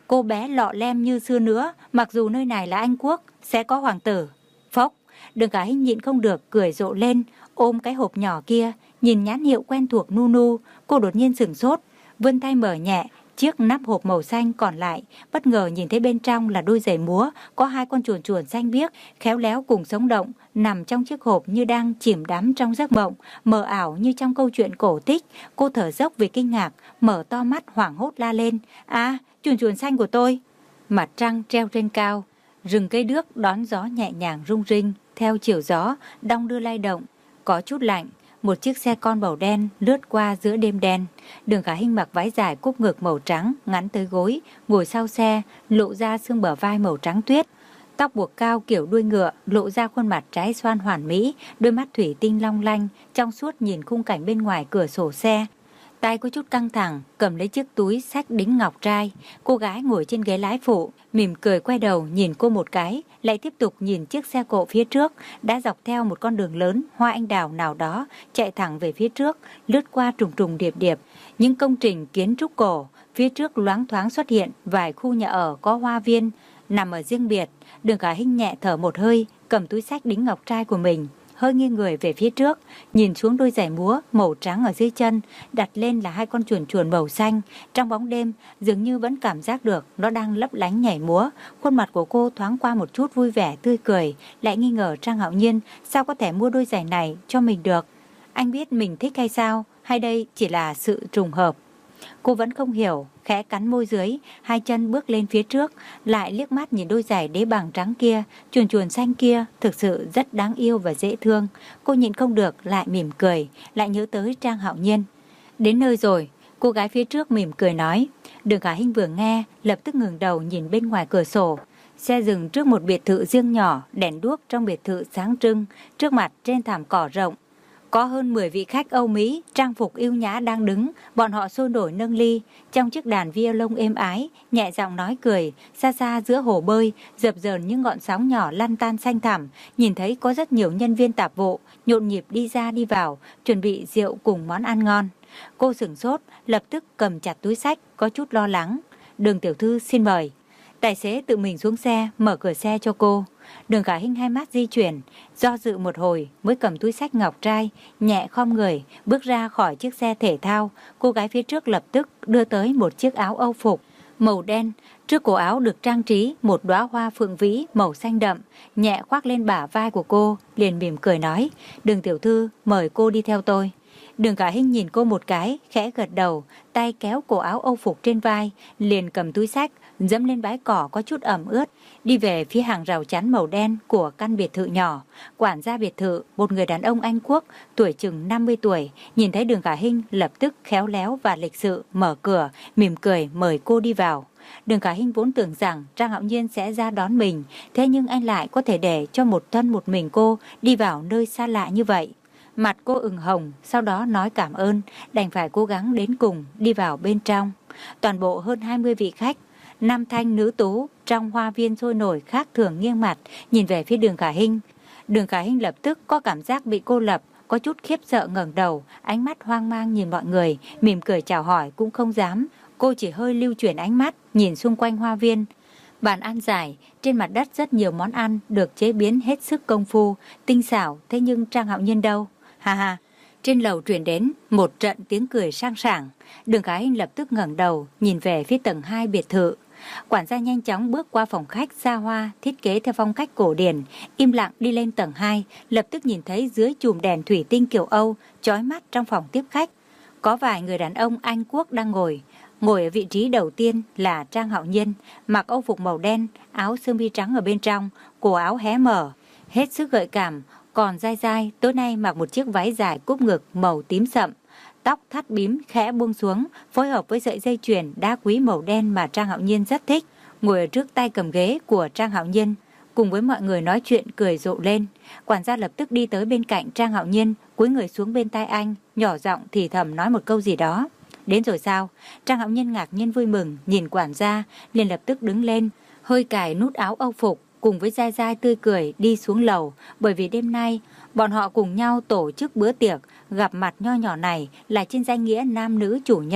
cô bé lọ lem như xưa nữa, mặc dù nơi này là Anh Quốc, sẽ có hoàng tử. Phốc, Đường Khả Hinh nhịn không được cười rộ lên, ôm cái hộp nhỏ kia, nhìn nhãn hiệu quen thuộc nu nu, cô đột nhiên sửng sốt, vươn tay mở nhẹ chiếc nắp hộp màu xanh còn lại, bất ngờ nhìn thấy bên trong là đôi giày múa, có hai con chuồn chuồn xanh biếc, khéo léo cùng sống động, nằm trong chiếc hộp như đang chìm đắm trong giấc mộng, mờ ảo như trong câu chuyện cổ tích. Cô thở dốc vì kinh ngạc, mở to mắt hoảng hốt la lên, à, chuồn chuồn xanh của tôi. Mặt trăng treo trên cao, rừng cây đước đón gió nhẹ nhàng rung rinh, theo chiều gió, đong đưa lay động, có chút lạnh. Một chiếc xe con màu đen lướt qua giữa đêm đen. Đường Khả Hinh mặc váy dài cúp ngực màu trắng, ngắn tới gối, ngồi sau xe, lộ ra xương bờ vai màu trắng tuyết. Tóc buộc cao kiểu đuôi ngựa, lộ ra khuôn mặt trái xoan hoàn mỹ, đôi mắt thủy tinh long lanh, trong suốt nhìn khung cảnh bên ngoài cửa sổ xe. Tay có chút căng thẳng, cầm lấy chiếc túi xách đính ngọc trai. Cô gái ngồi trên ghế lái phụ, mỉm cười quay đầu nhìn cô một cái, lại tiếp tục nhìn chiếc xe cộ phía trước, đã dọc theo một con đường lớn, hoa anh đào nào đó, chạy thẳng về phía trước, lướt qua trùng trùng điệp điệp. Những công trình kiến trúc cổ, phía trước loáng thoáng xuất hiện vài khu nhà ở có hoa viên, nằm ở riêng biệt. Đường Khả Hinh nhẹ thở một hơi, cầm túi xách đính ngọc trai của mình, hơi nghiêng người về phía trước, nhìn xuống đôi giày múa màu trắng ở dưới chân, đặt lên là hai con chuồn chuồn màu xanh. Trong bóng đêm, dường như vẫn cảm giác được nó đang lấp lánh nhảy múa. Khuôn mặt của cô thoáng qua một chút vui vẻ tươi cười, lại nghi ngờ Trang Hạo Nhiên sao có thể mua đôi giày này cho mình được. Anh biết mình thích hay sao, hay đây chỉ là sự trùng hợp? Cô vẫn không hiểu, khẽ cắn môi dưới, hai chân bước lên phía trước, lại liếc mắt nhìn đôi giày đế bằng trắng kia, chuồn chuồn xanh kia, thực sự rất đáng yêu và dễ thương. Cô nhịn không được, lại mỉm cười, lại nhớ tới Trang Hạo Nhiên. Đến nơi rồi, cô gái phía trước mỉm cười nói. Đường Khả Hinh vừa nghe, lập tức ngừng đầu nhìn bên ngoài cửa sổ. Xe dừng trước một biệt thự riêng nhỏ, đèn đuốc trong biệt thự sáng trưng, trước mặt trên thảm cỏ rộng. Có hơn mười vị khách Âu Mỹ, trang phục yêu nhã đang đứng, bọn họ sôi nổi nâng ly, trong chiếc đàn violon êm ái, nhẹ giọng nói cười, xa xa giữa hồ bơi, dập dờn những ngọn sóng nhỏ lăn tan xanh thẳm, nhìn thấy có rất nhiều nhân viên tạp vụ, nhộn nhịp đi ra đi vào, chuẩn bị rượu cùng món ăn ngon. Cô sửng sốt, lập tức cầm chặt túi xách, có chút lo lắng. Đường tiểu thư xin mời. Tài xế tự mình xuống xe, mở cửa xe cho cô. Đường Khả Hinh hai mắt di chuyển, do dự một hồi mới cầm túi xách ngọc trai, nhẹ khom người, bước ra khỏi chiếc xe thể thao. Cô gái phía trước lập tức đưa tới một chiếc áo Âu phục màu đen, trước cổ áo được trang trí một đóa hoa phượng vĩ màu xanh đậm, nhẹ khoác lên bả vai của cô, liền mỉm cười nói, Đường tiểu thư, mời cô đi theo tôi. Đường Khả Hinh nhìn cô một cái, khẽ gật đầu, tay kéo cổ áo Âu phục trên vai, liền cầm túi xách, dẫm lên bãi cỏ có chút ẩm ướt, đi về phía hàng rào chắn màu đen của căn biệt thự nhỏ. Quản gia biệt thự, một người đàn ông Anh Quốc, tuổi chừng năm mươi tuổi, nhìn thấy Đường Khả Hinh lập tức khéo léo và lịch sự mở cửa, mỉm cười mời cô đi vào. Đường Khả Hinh vốn tưởng rằng Trang Hạo Nhiên sẽ ra đón mình, thế nhưng anh lại có thể để cho một thân một mình cô đi vào nơi xa lạ như vậy. Mặt cô ửng hồng, sau đó nói cảm ơn, đành phải cố gắng đến cùng đi vào bên trong. Toàn bộ hơn hai mươi vị khách, nam thanh nữ tú, trong hoa viên sôi nổi khác thường nghiêng mặt, nhìn về phía Đường Khả Hinh. Đường Khả Hinh lập tức có cảm giác bị cô lập, có chút khiếp sợ ngẩng đầu, ánh mắt hoang mang nhìn mọi người, mỉm cười chào hỏi cũng không dám. Cô chỉ hơi lưu chuyển ánh mắt, nhìn xung quanh hoa viên. Bàn ăn dài, trên mặt đất rất nhiều món ăn được chế biến hết sức công phu, tinh xảo, thế nhưng Trang Hạo Nhiên đâu? Ha ha, trên lầu truyền đến một trận tiếng cười sang sảng. Đường Khả Hinh lập tức ngẩng đầu, nhìn về phía tầng hai biệt thự. Quản gia nhanh chóng bước qua phòng khách xa hoa, thiết kế theo phong cách cổ điển, im lặng đi lên tầng hai, lập tức nhìn thấy dưới chùm đèn thủy tinh kiểu Âu, chói mắt trong phòng tiếp khách. Có vài người đàn ông Anh Quốc đang ngồi. Ngồi ở vị trí đầu tiên là Trang Hạo Nhiên, mặc âu phục màu đen, áo sơ mi trắng ở bên trong, cổ áo hé mở, hết sức gợi cảm. Còn dai dai tối nay mặc một chiếc váy dài cúp ngực màu tím sậm, tóc thắt bím khẽ buông xuống, phối hợp với sợi dây chuyền đá quý màu đen mà Trang Hạo Nhiên rất thích. Ngồi ở trước tay cầm ghế của Trang Hạo Nhiên, cùng với mọi người nói chuyện cười rộ lên. Quản gia lập tức đi tới bên cạnh Trang Hạo Nhiên, cúi người xuống bên tai anh, nhỏ giọng thì thầm nói một câu gì đó. Đến rồi sao? Trang Hạo Nhiên ngạc nhiên vui mừng, nhìn quản gia, liền lập tức đứng lên, hơi cài nút áo âu phục, cùng với dai dai tươi cười đi xuống lầu, bởi vì đêm nay bọn họ cùng nhau tổ chức bữa tiệc, gặp mặt nho nhỏ này là trên danh nghĩa nam nữ chủ nhân.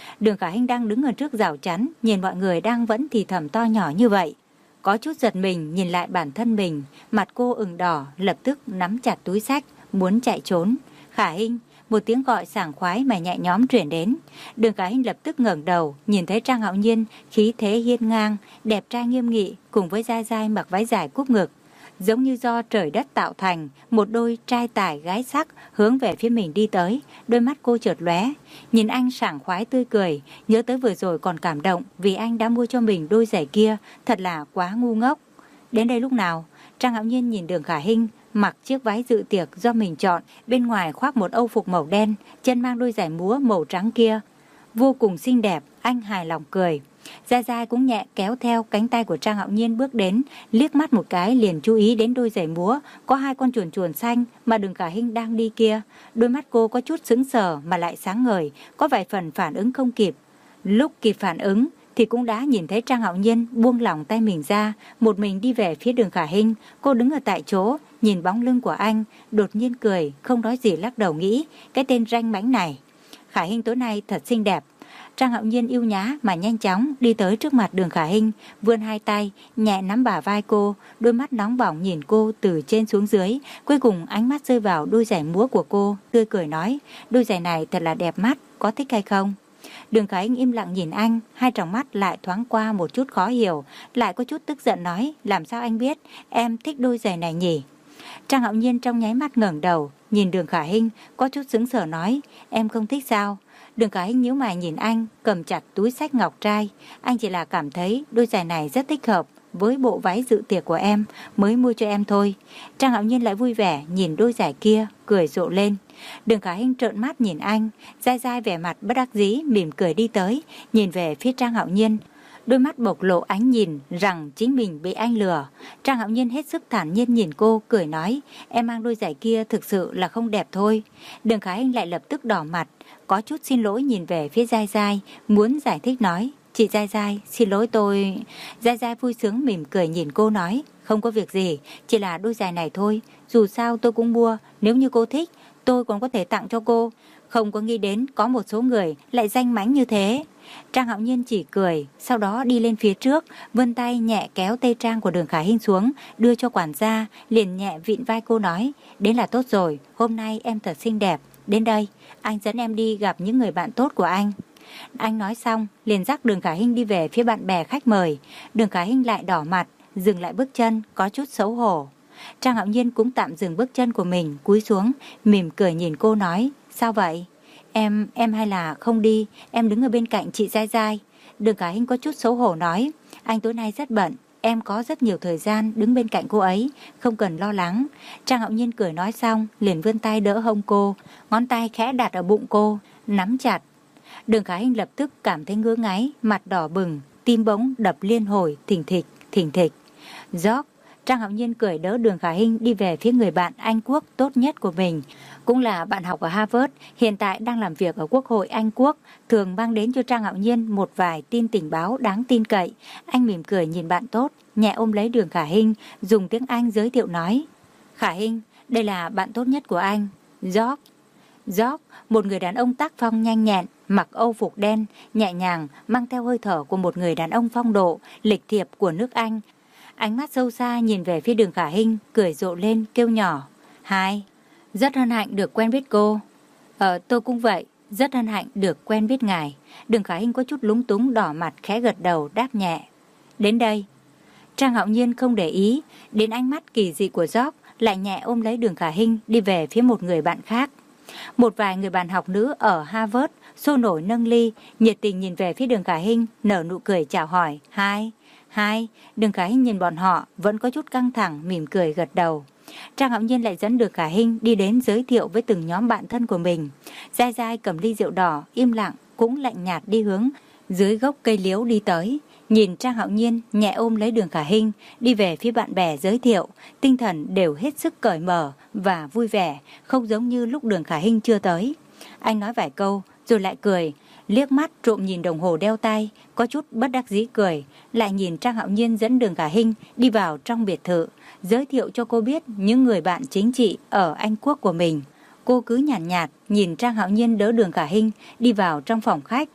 Đường Khả Hinh đang đứng ở trước rào chắn, nhìn mọi người đang vẫn thì thầm to nhỏ như vậy. Có chút giật mình nhìn lại bản thân mình, mặt cô ửng đỏ, lập tức nắm chặt túi xách, muốn chạy trốn. Khả Hinh, một tiếng gọi sảng khoái mà nhẹ nhõm truyền đến. Đường Khả Hinh lập tức ngẩng đầu, nhìn thấy Trang Hạo Nhiên khí thế hiên ngang, đẹp trai nghiêm nghị, cùng với Giai Giai mặc váy dài cúp ngực, giống như do trời đất tạo thành, một đôi trai tài gái sắc hướng về phía mình đi tới. Đôi mắt cô chợt lóe, nhìn anh sảng khoái tươi cười, nhớ tới vừa rồi còn cảm động vì anh đã mua cho mình đôi giày kia, thật là quá ngu ngốc. Đến đây lúc nào? Trang Hạo Nhiên nhìn Đường Khả Hinh mặc chiếc váy dự tiệc do mình chọn, bên ngoài khoác một âu phục màu đen, chân mang đôi giày múa màu trắng kia, vô cùng xinh đẹp. Anh hài lòng cười. Giai Giai cũng nhẹ kéo theo cánh tay của Trang Hạo Nhiên bước đến, liếc mắt một cái liền chú ý đến đôi giày múa có hai con chuồn chuồn xanh mà Đường Khả Hinh đang đi kia. Đôi mắt cô có chút sững sờ mà lại sáng ngời, có vài phần phản ứng không kịp. Lúc kịp phản ứng thì cũng đã nhìn thấy Trang Hạo Nhiên buông lỏng tay mình ra, một mình đi về phía Đường Khả Hinh. Cô đứng ở tại chỗ, nhìn bóng lưng của anh, đột nhiên cười, không nói gì lắc đầu nghĩ, cái tên ranh mãnh này. Khả Hinh tối nay thật xinh đẹp. Trang Hạo Nhiên yêu nhã mà nhanh chóng đi tới trước mặt Đường Khả Hinh, vươn hai tay, nhẹ nắm bả vai cô, đôi mắt nóng bỏng nhìn cô từ trên xuống dưới, cuối cùng ánh mắt rơi vào đôi giày múa của cô, tươi cười nói, đôi giày này thật là đẹp mắt, có thích hay không? Đường Khả Hinh im lặng nhìn anh, hai tròng mắt lại thoáng qua một chút khó hiểu, lại có chút tức giận nói, làm sao anh biết em thích đôi giày này nhỉ? Trang Hạo Nhiên trong nháy mắt ngẩng đầu, nhìn Đường Khả Hinh, có chút sững sờ nói, em không thích sao? Đường Khả Hinh nhíu mày nhìn anh, cầm chặt túi xách ngọc trai, anh chỉ là cảm thấy đôi giày này rất thích hợp với bộ váy dự tiệc của em, mới mua cho em thôi. Trang Hạo Nhiên lại vui vẻ nhìn đôi giày kia, cười rộ lên. Đường Khả Hinh trợn mắt nhìn anh, Giai Giai vẻ mặt bất đắc dĩ mỉm cười đi tới, nhìn về phía Trang Hạo Nhiên, đôi mắt bộc lộ ánh nhìn rằng chính mình bị anh lừa. Trang Hạo Nhiên hết sức thản nhiên nhìn cô, cười nói, em mang đôi giày kia thực sự là không đẹp thôi. Đường Khả Hinh lại lập tức đỏ mặt, có chút xin lỗi nhìn về phía Giai Giai, muốn giải thích nói, chị Giai Giai, xin lỗi tôi. Giai Giai vui sướng mỉm cười nhìn cô nói, không có việc gì, chỉ là đôi giày này thôi, dù sao tôi cũng mua, nếu như cô thích, tôi còn có thể tặng cho cô. Không có nghĩ đến có một số người lại danh mãnh như thế. Trang Hạo Nhiên chỉ cười, sau đó đi lên phía trước, vươn tay nhẹ kéo tay trang của Đường Khả Hinh xuống, đưa cho quản gia, liền nhẹ vịn vai cô nói, đến là tốt rồi, hôm nay em thật xinh đẹp, đến đây, anh dẫn em đi gặp những người bạn tốt của anh. Anh nói xong, liền dắt Đường Khả Hinh đi về phía bạn bè khách mời. Đường Khả Hinh lại đỏ mặt, dừng lại bước chân, có chút xấu hổ. Trang Hạo Nhiên cũng tạm dừng bước chân của mình, cúi xuống, mỉm cười nhìn cô nói, sao vậy? Em, em hay là không đi, em đứng ở bên cạnh chị Giai Giai. Đường Khả Hinh có chút xấu hổ nói, anh tối nay rất bận, em có rất nhiều thời gian đứng bên cạnh cô ấy, không cần lo lắng. Trang Hạo Nhiên cười nói xong, liền vươn tay đỡ hông cô, ngón tay khẽ đặt ở bụng cô, nắm chặt. Đường Khả Hinh lập tức cảm thấy ngứa ngáy, mặt đỏ bừng, tim bỗng đập liên hồi, thình thịch, thình thịch. Gióc. Trang Hạo Nhiên cười đỡ Đường Khả Hinh đi về phía người bạn Anh Quốc tốt nhất của mình, cũng là bạn học ở Harvard, hiện tại đang làm việc ở Quốc hội Anh Quốc, thường mang đến cho Trang Hạo Nhiên một vài tin tình báo đáng tin cậy. Anh mỉm cười nhìn bạn tốt, nhẹ ôm lấy Đường Khả Hinh, dùng tiếng Anh giới thiệu nói, Khả Hinh, đây là bạn tốt nhất của anh, George. George, một người đàn ông tác phong nhanh nhẹn, mặc âu phục đen, nhẹ nhàng, mang theo hơi thở của một người đàn ông phong độ, lịch thiệp của nước Anh. Ánh mắt sâu xa nhìn về phía Đường Khả Hinh, cười rộ lên, kêu nhỏ, hai, rất hân hạnh được quen biết cô. Ờ, tôi cũng vậy, rất hân hạnh được quen biết ngài. Đường Khả Hinh có chút lúng túng đỏ mặt, khẽ gật đầu, đáp nhẹ. Đến đây. Trang Hạo Nhiên không để ý, đến ánh mắt kỳ dị của George, lại nhẹ ôm lấy Đường Khả Hinh đi về phía một người bạn khác. Một vài người bạn học nữ ở Harvard sôi nổi nâng ly, nhiệt tình nhìn về phía Đường Khả Hinh, nở nụ cười chào hỏi, hai. Hai, Đường Khả Hinh nhìn bọn họ vẫn có chút căng thẳng, mỉm cười gật đầu. Trang Hạo Nhiên lại dẫn Đường Khả Hinh đi đến giới thiệu với từng nhóm bạn thân của mình. Giai Giai cầm ly rượu đỏ, im lặng, cũng lạnh nhạt đi hướng dưới gốc cây liễu đi tới. Nhìn Trang Hạo Nhiên nhẹ ôm lấy Đường Khả Hinh, đi về phía bạn bè giới thiệu, tinh thần đều hết sức cởi mở và vui vẻ, không giống như lúc Đường Khả Hinh chưa tới. Anh nói vài câu, rồi lại cười, liếc mắt trộm nhìn đồng hồ đeo tay, có chút bất đắc dĩ cười, lại nhìn Trang Hạo Nhiên dẫn Đường Khả Hinh đi vào trong biệt thự, giới thiệu cho cô biết những người bạn chính trị ở Anh Quốc của mình. Cô cứ nhàn nhạt, nhạt nhìn Trang Hạo Nhiên đỡ Đường Khả Hinh đi vào trong phòng khách,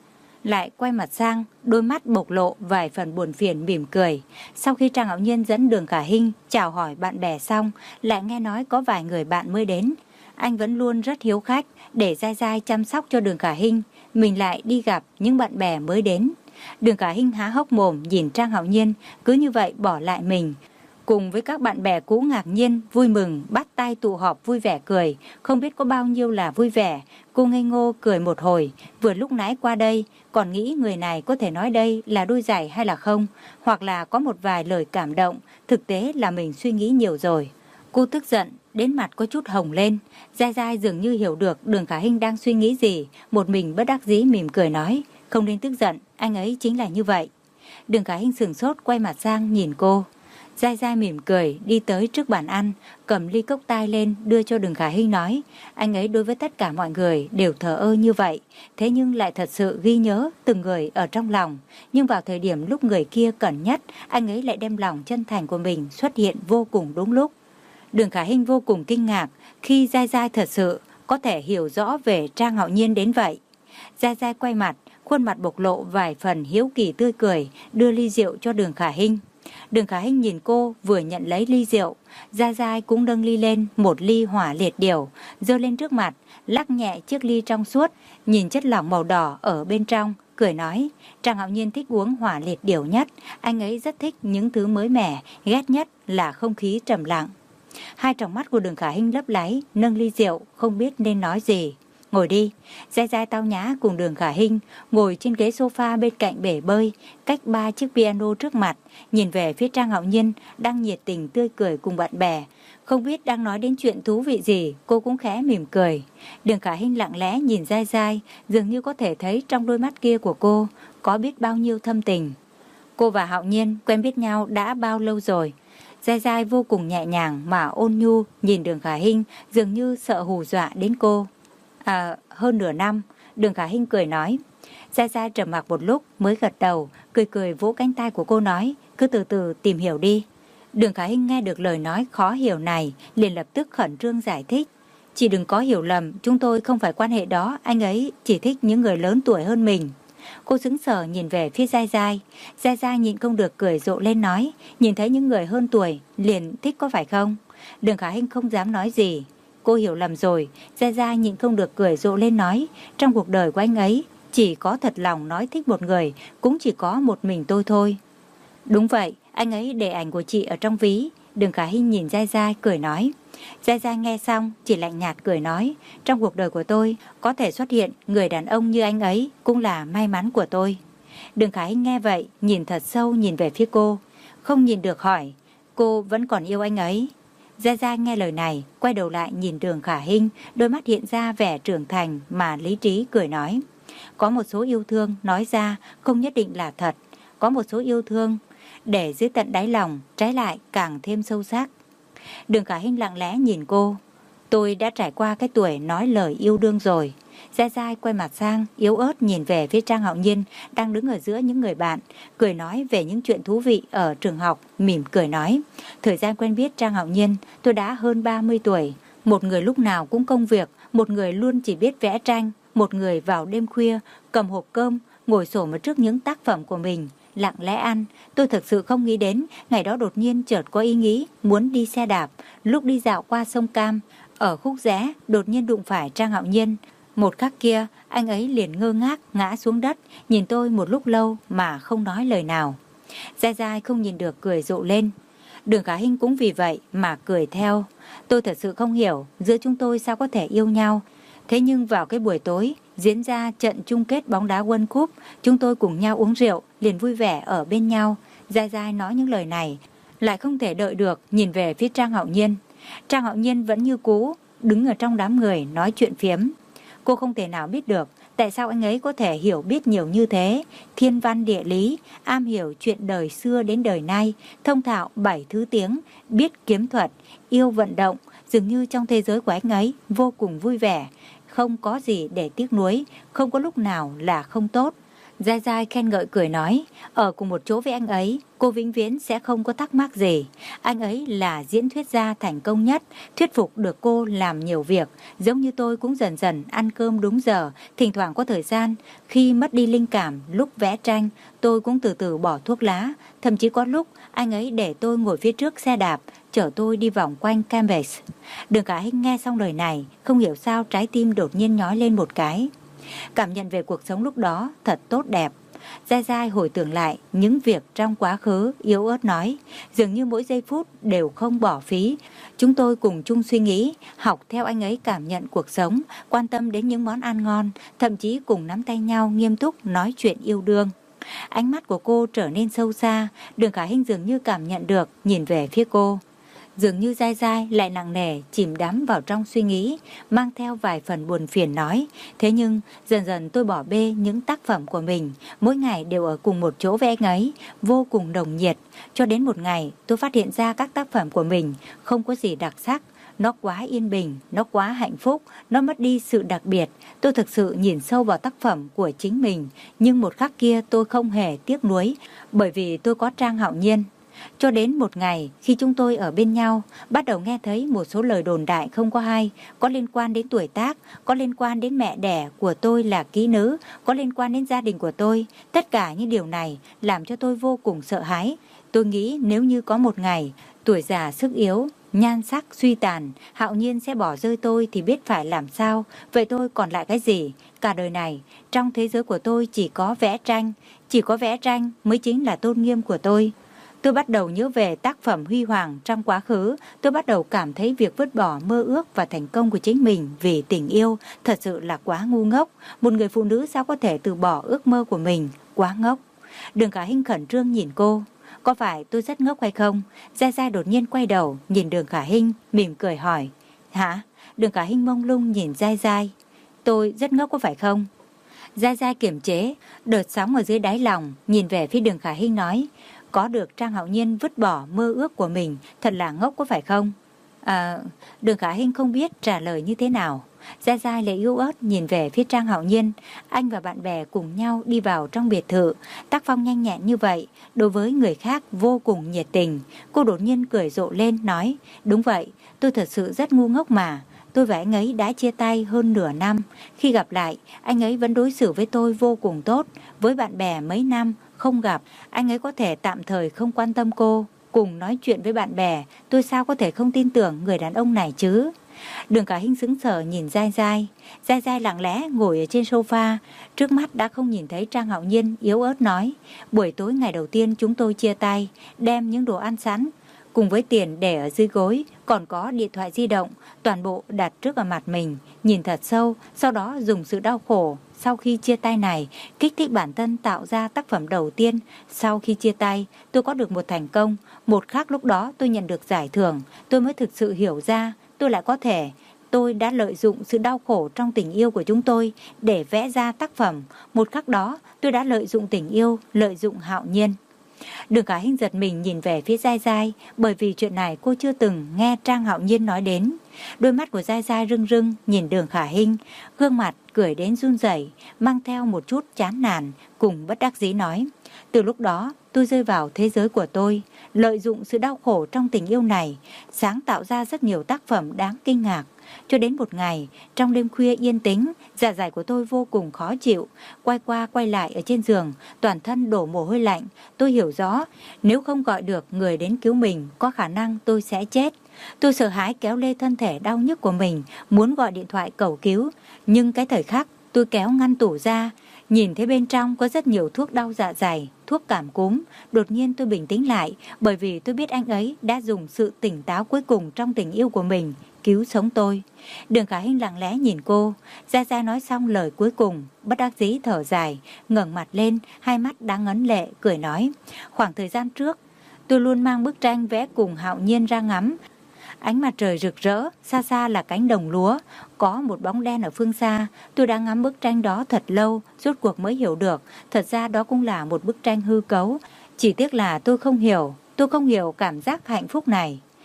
lại quay mặt sang, đôi mắt bộc lộ vài phần buồn phiền mỉm cười. Sau khi Trang Hạo Nhiên dẫn Đường Khả Hinh chào hỏi bạn bè xong, lại nghe nói có vài người bạn mới đến. Anh vẫn luôn rất hiếu khách, để dai dai chăm sóc cho Đường Khả Hinh, mình lại đi gặp những bạn bè mới đến. Đường Khả Hinh há hốc mồm nhìn Trang Hạo Nhiên cứ như vậy bỏ lại mình. Cùng với các bạn bè cũ ngạc nhiên, vui mừng, bắt tay tụ họp vui vẻ cười. Không biết có bao nhiêu là vui vẻ. Cô ngây ngô cười một hồi. Vừa lúc nãy qua đây, còn nghĩ người này có thể nói đây là đôi giày hay là không. Hoặc là có một vài lời cảm động. Thực tế là mình suy nghĩ nhiều rồi. Cô tức giận, đến mặt có chút hồng lên. Dai dai dường như hiểu được Đường Khả Hinh đang suy nghĩ gì. Một mình bất đắc dĩ mỉm cười nói. Không nên tức giận, anh ấy chính là như vậy. Đường Khả Hinh sửng sốt quay mặt sang nhìn cô. Dai dai mỉm cười đi tới trước bàn ăn, cầm ly cốc tai lên đưa cho Đường Khả Hinh nói. Anh ấy đối với tất cả mọi người đều thờ ơ như vậy, thế nhưng lại thật sự ghi nhớ từng người ở trong lòng. Nhưng vào thời điểm lúc người kia cần nhất, anh ấy lại đem lòng chân thành của mình xuất hiện vô cùng đúng lúc. Đường Khả Hinh vô cùng kinh ngạc khi Dai dai thật sự có thể hiểu rõ về Trang Hạo Nhiên đến vậy. Dai dai quay mặt, khuôn mặt bộc lộ vài phần hiếu kỳ tươi cười, đưa ly rượu cho Đường Khả Hinh. Đường Khả Hinh nhìn cô vừa nhận lấy ly rượu, Dai dai cũng nâng ly lên một ly hỏa liệt điểu, giơ lên trước mặt, lắc nhẹ chiếc ly trong suốt, nhìn chất lỏng màu đỏ ở bên trong, cười nói, Trang Hạo Nhiên thích uống hỏa liệt điểu nhất, anh ấy rất thích những thứ mới mẻ, ghét nhất là không khí trầm lặng. Hai tròng mắt của Đường Khả Hinh lấp láy, nâng ly rượu, không biết nên nói gì. Ngồi đi. Dai dai tao nhã cùng Đường Khả Hinh ngồi trên ghế sofa bên cạnh bể bơi, cách ba chiếc piano trước mặt, nhìn về phía Trang Hạo Nhiên đang nhiệt tình tươi cười cùng bạn bè. Không biết đang nói đến chuyện thú vị gì, cô cũng khẽ mỉm cười. Đường Khả Hinh lặng lẽ nhìn Dai dai, dường như có thể thấy trong đôi mắt kia của cô có biết bao nhiêu thâm tình. Cô và Hạo Nhiên quen biết nhau đã bao lâu rồi? Dai dai vô cùng nhẹ nhàng mà ôn nhu nhìn Đường Khả Hinh, dường như sợ hù dọa đến cô. À, hơn nửa năm, Đường Khả Hinh cười nói. Dai dai trầm mặc một lúc mới gật đầu, cười cười vỗ cánh tay của cô nói, cứ từ từ tìm hiểu đi. Đường Khả Hinh nghe được lời nói khó hiểu này, liền lập tức khẩn trương giải thích. Chị đừng có hiểu lầm, chúng tôi không phải quan hệ đó, anh ấy chỉ thích những người lớn tuổi hơn mình. Cô sững sờ nhìn về phía Dai dai. Dai dai nhịn không được cười rộ lên nói, nhìn thấy những người hơn tuổi, liền thích có phải không? Đường Khả Hinh không dám nói gì. Cô hiểu lầm rồi. Dai dai nhịn không được cười rộ lên nói, trong cuộc đời của anh ấy, chỉ có thật lòng nói thích một người, cũng chỉ có một mình tôi thôi. Đúng vậy, anh ấy để ảnh của chị ở trong ví. Đường Khả Hinh nhìn Dai dai cười nói. Dai dai nghe xong chỉ lạnh nhạt cười nói, trong cuộc đời của tôi có thể xuất hiện người đàn ông như anh ấy cũng là may mắn của tôi. Đường Khả Hinh nghe vậy nhìn thật sâu nhìn về phía cô, không nhìn được hỏi, cô vẫn còn yêu anh ấy? Dai dai nghe lời này quay đầu lại nhìn Đường Khả Hinh, đôi mắt hiện ra vẻ trưởng thành mà lý trí cười nói, có một số yêu thương nói ra không nhất định là thật, có một số yêu thương để dưới tận đáy lòng trái lại càng thêm sâu sắc. Đường Khả Hinh lặng lẽ nhìn cô. Tôi đã trải qua cái tuổi nói lời yêu đương rồi. Dai dai quay mặt sang, yếu ớt nhìn về phía Trang Hạo Nhiên đang đứng ở giữa những người bạn, cười nói về những chuyện thú vị ở trường học, mỉm cười nói. Thời gian quen biết Trang Hạo Nhiên, tôi đã hơn ba mươi tuổi. Một người lúc nào cũng công việc, một người luôn chỉ biết vẽ tranh, một người vào đêm khuya, cầm hộp cơm, ngồi xổm ở trước những tác phẩm của mình, lặng lẽ ăn. Tôi thực sự không nghĩ đến, ngày đó đột nhiên chợt có ý nghĩ muốn đi xe đạp. Lúc đi dạo qua sông Cam, ở khúc rẽ đột nhiên đụng phải Trang Hạo Nhiên. Một khắc kia, anh ấy liền ngơ ngác ngã xuống đất, nhìn tôi một lúc lâu mà không nói lời nào. Dai dai không nhìn được cười rộ lên. Đường Khả Hinh cũng vì vậy mà cười theo. Tôi thật sự không hiểu giữa chúng tôi sao có thể yêu nhau. Thế nhưng vào cái buổi tối diễn ra trận chung kết bóng đá World Cup, chúng tôi cùng nhau uống rượu, liền vui vẻ ở bên nhau. Dai dai nói những lời này, lại không thể đợi được nhìn về phía Trang Hạo Nhiên. Trang Hạo Nhiên vẫn như cũ, đứng ở trong đám người nói chuyện phiếm. Cô không thể nào biết được tại sao anh ấy có thể hiểu biết nhiều như thế, thiên văn địa lý, am hiểu chuyện đời xưa đến đời nay, thông thạo bảy thứ tiếng, biết kiếm thuật, yêu vận động, dường như trong thế giới của anh ấy vô cùng vui vẻ, không có gì để tiếc nuối, không có lúc nào là không tốt. Giai Giai khen ngợi cười nói, ở cùng một chỗ với anh ấy, cô vĩnh viễn sẽ không có thắc mắc gì. Anh ấy là diễn thuyết gia thành công nhất, thuyết phục được cô làm nhiều việc. Giống như tôi cũng dần dần ăn cơm đúng giờ, thỉnh thoảng có thời gian. Khi mất đi linh cảm lúc vẽ tranh, tôi cũng từ từ bỏ thuốc lá. Thậm chí có lúc anh ấy để tôi ngồi phía trước xe đạp, chở tôi đi vòng quanh canvas. Đường Khả Hinh nghe xong lời này, không hiểu sao trái tim đột nhiên nhói lên một cái. Cảm nhận về cuộc sống lúc đó thật tốt đẹp. Giai Giai hồi tưởng lại những việc trong quá khứ, yếu ớt nói, dường như mỗi giây phút đều không bỏ phí. Chúng tôi cùng chung suy nghĩ, học theo anh ấy cảm nhận cuộc sống, quan tâm đến những món ăn ngon, thậm chí cùng nắm tay nhau nghiêm túc nói chuyện yêu đương. Ánh mắt của cô trở nên sâu xa, Đường Khả Hinh dường như cảm nhận được, nhìn về phía cô. Dường như Giai Giai lại nặng nề chìm đắm vào trong suy nghĩ, mang theo vài phần buồn phiền nói. Thế nhưng dần dần tôi bỏ bê những tác phẩm của mình, mỗi ngày đều ở cùng một chỗ với anh ấy, vô cùng nồng nhiệt. Cho đến một ngày tôi phát hiện ra các tác phẩm của mình không có gì đặc sắc. Nó quá yên bình, nó quá hạnh phúc, nó mất đi sự đặc biệt. Tôi thực sự nhìn sâu vào tác phẩm của chính mình, nhưng một khắc kia tôi không hề tiếc nuối, bởi vì tôi có Trang Hạo Nhiên. Cho đến một ngày khi chúng tôi ở bên nhau, bắt đầu nghe thấy một số lời đồn đại không có hay, có liên quan đến tuổi tác, có liên quan đến mẹ đẻ của tôi là kỹ nữ, có liên quan đến gia đình của tôi. Tất cả những điều này làm cho tôi vô cùng sợ hãi. Tôi nghĩ nếu như có một ngày, tuổi già sức yếu, nhan sắc suy tàn, Hạo Nhiên sẽ bỏ rơi tôi thì biết phải làm sao. Vậy tôi còn lại cái gì? Cả đời này, trong thế giới của tôi chỉ có vẽ tranh, chỉ có vẽ tranh mới chính là tôn nghiêm của tôi. Tôi bắt đầu nhớ về tác phẩm huy hoàng trong quá khứ. Tôi bắt đầu cảm thấy việc vứt bỏ mơ ước và thành công của chính mình vì tình yêu thật sự là quá ngu ngốc. Một người phụ nữ sao có thể từ bỏ ước mơ của mình? Quá ngốc. Đường Khả Hinh khẩn trương nhìn cô. Có phải tôi rất ngốc hay không? Giai Giai đột nhiên quay đầu nhìn Đường Khả Hinh, mỉm cười hỏi. Hả? Đường Khả Hinh mông lung nhìn Giai Giai. Tôi rất ngốc có phải không? Giai Giai kiềm chế đợt sóng ở dưới đáy lòng, nhìn về phía Đường Khả Hinh nói. Có được Trang Hạo Nhiên vứt bỏ mơ ước của mình, thật là ngốc có phải không? À, Đường Khả Hinh không biết trả lời như thế nào. Giai Giai lại yếu ớt nhìn về phía Trang Hạo Nhiên. Anh và bạn bè cùng nhau đi vào trong biệt thự. Tác phong nhanh nhẹn như vậy, đối với người khác vô cùng nhiệt tình. Cô đột nhiên cười rộ lên nói, đúng vậy, tôi thật sự rất ngu ngốc mà. Tôi và anh ấy đã chia tay hơn nửa năm. Khi gặp lại, anh ấy vẫn đối xử với tôi vô cùng tốt. Với bạn bè mấy năm không gặp, anh ấy có thể tạm thời không quan tâm cô, cùng nói chuyện với bạn bè. Tôi sao có thể không tin tưởng người đàn ông này chứ? Đường Khả Hinh sững sờ nhìn Giai Giai. Giai Giai lặng lẽ ngồi ở trên sofa, trước mắt đã không nhìn thấy Trang Hạo Nhiên, yếu ớt nói. Buổi tối ngày đầu tiên chúng tôi chia tay, đem những đồ ăn sẵn cùng với tiền để ở dưới gối, còn có điện thoại di động, toàn bộ đặt trước ở mặt mình, nhìn thật sâu, sau đó dùng sự đau khổ sau khi chia tay này kích thích bản thân tạo ra tác phẩm đầu tiên. Sau khi chia tay, tôi có được một thành công, một khắc lúc đó tôi nhận được giải thưởng, tôi mới thực sự hiểu ra tôi lại có thể. Tôi đã lợi dụng sự đau khổ trong tình yêu của chúng tôi để vẽ ra tác phẩm. Một khắc đó, tôi đã lợi dụng tình yêu, lợi dụng Hạo Nhiên. Đường Khả Hinh giật mình nhìn về phía Giai Giai, bởi vì chuyện này cô chưa từng nghe Trang Hạo Nhiên nói đến. Đôi mắt của Giai Giai rưng rưng nhìn Đường Khả Hinh, gương mặt cười đến run rẩy, mang theo một chút chán nản cùng bất đắc dĩ nói. Từ lúc đó, tôi rơi vào thế giới của tôi, lợi dụng sự đau khổ trong tình yêu này, sáng tạo ra rất nhiều tác phẩm đáng kinh ngạc. Cho đến một ngày, trong đêm khuya yên tĩnh, dạ dày của tôi vô cùng khó chịu, quay qua quay lại ở trên giường, toàn thân đổ mồ hôi lạnh. Tôi hiểu rõ, nếu không gọi được người đến cứu mình, có khả năng tôi sẽ chết. Tôi sợ hãi kéo lê thân thể đau nhức của mình, muốn gọi điện thoại cầu cứu. Nhưng cái thời khắc, tôi kéo ngăn tủ ra, nhìn thấy bên trong có rất nhiều thuốc đau dạ dày, thuốc cảm cúm. Đột nhiên tôi bình tĩnh lại, bởi vì tôi biết anh ấy đã dùng sự tỉnh táo cuối cùng trong tình yêu của mình cứu sống tôi. Đường Khả Hinh lặng lẽ nhìn cô. Gia Gia nói xong lời cuối cùng, bất đắc dĩ thở dài, ngẩng mặt lên, hai mắt đang ngấn lệ, cười nói. Khoảng thời gian trước, tôi luôn mang bức tranh vẽ cùng Hạo Nhiên ra ngắm. Ánh mặt trời rực rỡ, xa xa là cánh đồng lúa, có một bóng đen ở phương xa. Tôi đã ngắm bức tranh đó thật lâu, rốt cuộc mới hiểu được, thật ra đó cũng là một bức tranh hư cấu. Chỉ tiếc là tôi không hiểu, tôi không hiểu cảm giác hạnh phúc này.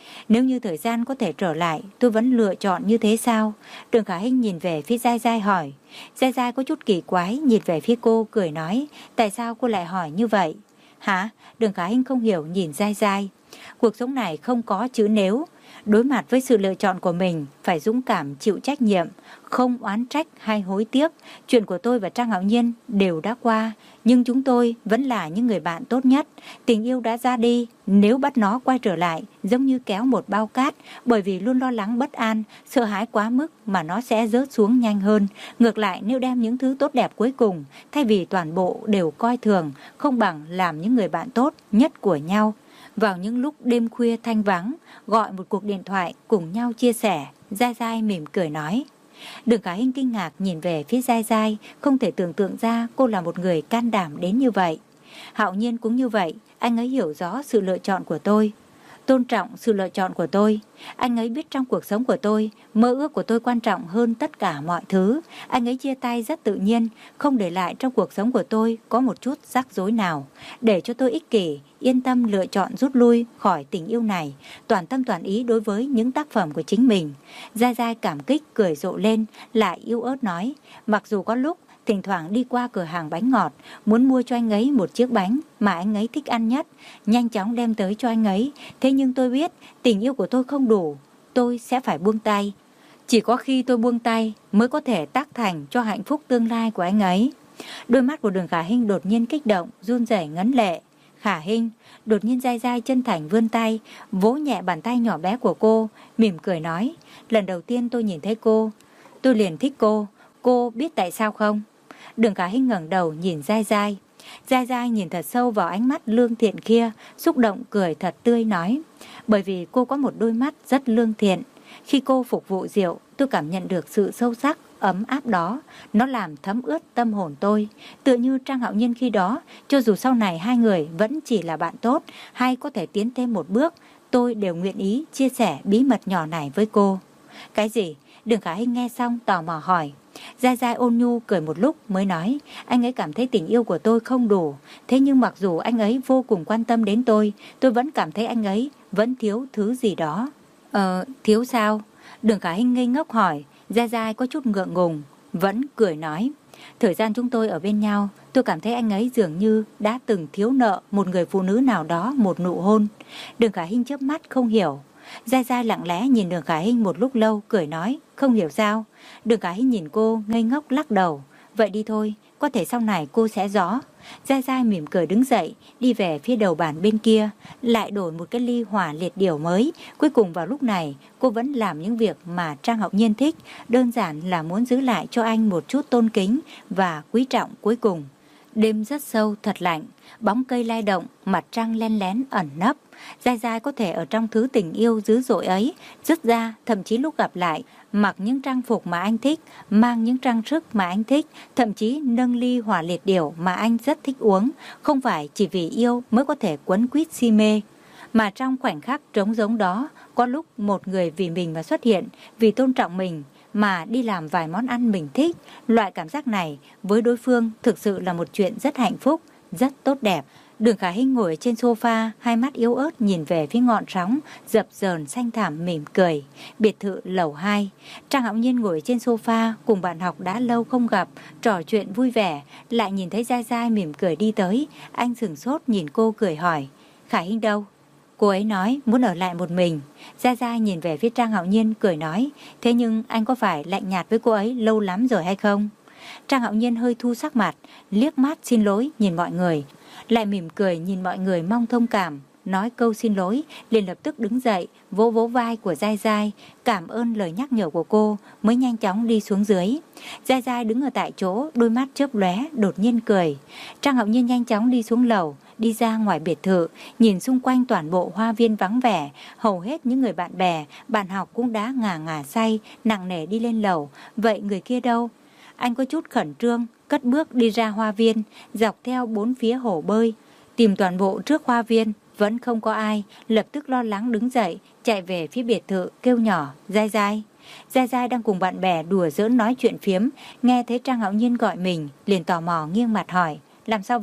Nếu như thời gian có thể trở lại, tôi vẫn lựa chọn như thế sao? Đường Khả Hinh nhìn về phía Giai Giai hỏi. Giai Giai có chút kỳ quái nhìn về phía cô cười nói, tại sao cô lại hỏi như vậy? Hả? Đường Khả Hinh không hiểu nhìn Giai Giai. Cuộc sống này không có chữ nếu. Đối mặt với sự lựa chọn của mình, phải dũng cảm chịu trách nhiệm, không oán trách hay hối tiếc. Chuyện của tôi và Trang Hạo Nhiên đều đã qua, nhưng chúng tôi vẫn là những người bạn tốt nhất. Tình yêu đã ra đi, nếu bắt nó quay trở lại, giống như kéo một bao cát, bởi vì luôn lo lắng bất an, sợ hãi quá mức mà nó sẽ rớt xuống nhanh hơn. Ngược lại, nếu đem những thứ tốt đẹp cuối cùng, thay vì toàn bộ đều coi thường, không bằng làm những người bạn tốt nhất của nhau. Vào những lúc đêm khuya thanh vắng, gọi một cuộc điện thoại cùng nhau chia sẻ, Giai Giai mỉm cười nói. Đường Khả Hinh kinh ngạc nhìn về phía Giai Giai, không thể tưởng tượng ra cô là một người can đảm đến như vậy. Hạo Nhiên cũng như vậy, anh ấy hiểu rõ sự lựa chọn của tôi, tôn trọng sự lựa chọn của tôi. Anh ấy biết trong cuộc sống của tôi, mơ ước của tôi quan trọng hơn tất cả mọi thứ. Anh ấy chia tay rất tự nhiên, không để lại trong cuộc sống của tôi có một chút rắc rối nào, để cho tôi ích kỷ, yên tâm lựa chọn rút lui khỏi tình yêu này, toàn tâm toàn ý đối với những tác phẩm của chính mình. Giai Giai cảm kích cười rộ lên, lại yếu ớt nói, mặc dù có lúc thỉnh thoảng đi qua cửa hàng bánh ngọt, muốn mua cho anh ấy một chiếc bánh mà anh ấy thích ăn nhất, nhanh chóng đem tới cho anh ấy. Thế nhưng tôi biết tình yêu của tôi không đủ, tôi sẽ phải buông tay. Chỉ có khi tôi buông tay mới có thể tác thành cho hạnh phúc tương lai của anh ấy. Đôi mắt của Đường Khả Hinh đột nhiên kích động, run rẩy ngấn lệ. Khả Hinh, đột nhiên Giai Giai chân thành vươn tay, vỗ nhẹ bàn tay nhỏ bé của cô, mỉm cười nói, lần đầu tiên tôi nhìn thấy cô, tôi liền thích cô, cô biết tại sao không? Đường Khả Hinh ngẩng đầu nhìn Giai Giai. Giai Giai nhìn thật sâu vào ánh mắt lương thiện kia, xúc động cười thật tươi nói, bởi vì cô có một đôi mắt rất lương thiện. Khi cô phục vụ rượu, tôi cảm nhận được sự sâu sắc, ấm áp đó. Nó làm thấm ướt tâm hồn tôi. Tựa như Trang Hạo Nhiên khi đó, cho dù sau này hai người vẫn chỉ là bạn tốt, hay có thể tiến thêm một bước, tôi đều nguyện ý chia sẻ bí mật nhỏ này với cô. Cái gì? Đường Khả Hinh nghe xong tò mò hỏi. Giai Giai ôn nhu cười một lúc mới nói, anh ấy cảm thấy tình yêu của tôi không đủ. Thế nhưng mặc dù anh ấy vô cùng quan tâm đến tôi, tôi vẫn cảm thấy anh ấy vẫn thiếu thứ gì đó. Ờ, thiếu sao? Đường Khả Hinh ngây ngốc hỏi. Giai Giai có chút ngượng ngùng, vẫn cười nói, thời gian chúng tôi ở bên nhau, tôi cảm thấy anh ấy dường như đã từng thiếu nợ một người phụ nữ nào đó một nụ hôn. Đường Khả Hinh chớp mắt không hiểu. Giai Giai lặng lẽ nhìn Đường Khả Hinh một lúc lâu, cười nói, không hiểu sao? Đường Khả Hinh nhìn cô ngây ngốc lắc đầu, vậy đi thôi, có thể sau này cô sẽ rõ. Giai Giai mỉm cười đứng dậy, đi về phía đầu bàn bên kia, lại đổi một cái ly hỏa liệt điểu mới. Cuối cùng vào lúc này, cô vẫn làm những việc mà Trang Hạo Nhiên thích, đơn giản là muốn giữ lại cho anh một chút tôn kính và quý trọng cuối cùng. Đêm rất sâu, thật lạnh, bóng cây lay động, mặt trăng len lén ẩn nấp. Giai Giai có thể ở trong thứ tình yêu dữ dội ấy, dứt ra, thậm chí lúc gặp lại, mặc những trang phục mà anh thích, mang những trang sức mà anh thích, thậm chí nâng ly hỏa liệt điểu mà anh rất thích uống, không phải chỉ vì yêu mới có thể quấn quýt si mê. Mà trong khoảnh khắc trống rỗng đó, có lúc một người vì mình mà xuất hiện, vì tôn trọng mình mà đi làm vài món ăn mình thích. Loại cảm giác này với đối phương thực sự là một chuyện rất hạnh phúc, rất tốt đẹp. Đường Khả Hinh ngồi trên sofa, hai mắt yếu ớt nhìn về phía ngọn sóng dập dờn xanh thẳm mỉm cười. Biệt thự lầu hai. Trang Hạo Nhiên ngồi trên sofa cùng bạn học đã lâu không gặp, trò chuyện vui vẻ, lại nhìn thấy Giai Giai mỉm cười đi tới. Anh sửng sốt nhìn cô cười hỏi, Khả Hinh đâu? Cô ấy nói muốn ở lại một mình. Giai Giai nhìn về phía Trang Hạo Nhiên cười nói, thế nhưng anh có phải lạnh nhạt với cô ấy lâu lắm rồi hay không? Trang Hạo Nhiên hơi thu sắc mặt, liếc mắt xin lỗi nhìn mọi người, lại mỉm cười nhìn mọi người mong thông cảm, nói câu xin lỗi, liền lập tức đứng dậy, vỗ vỗ vai của Giai Giai, cảm ơn lời nhắc nhở của cô, mới nhanh chóng đi xuống dưới. Giai Giai đứng ở tại chỗ, đôi mắt chớp lóe, đột nhiên cười. Trang Hạo Nhiên nhanh chóng đi xuống lầu, đi ra ngoài biệt thự, nhìn xung quanh toàn bộ hoa viên vắng vẻ, hầu hết những người bạn bè, bạn học cũng đã ngả ngả say, nặng nề đi lên lầu. Vậy người kia đâu? Anh có chút khẩn trương, cất bước đi ra hoa viên, dọc theo bốn phía hồ bơi, tìm toàn bộ trước hoa viên, vẫn không có ai, lập tức lo lắng đứng dậy, chạy về phía biệt thự, kêu nhỏ, Giai Giai. Giai Giai đang cùng bạn bè đùa giỡn nói chuyện phiếm, nghe thấy Trang Hạo Nhiên gọi mình, liền tò mò nghiêng mặt hỏi, làm sao vậy?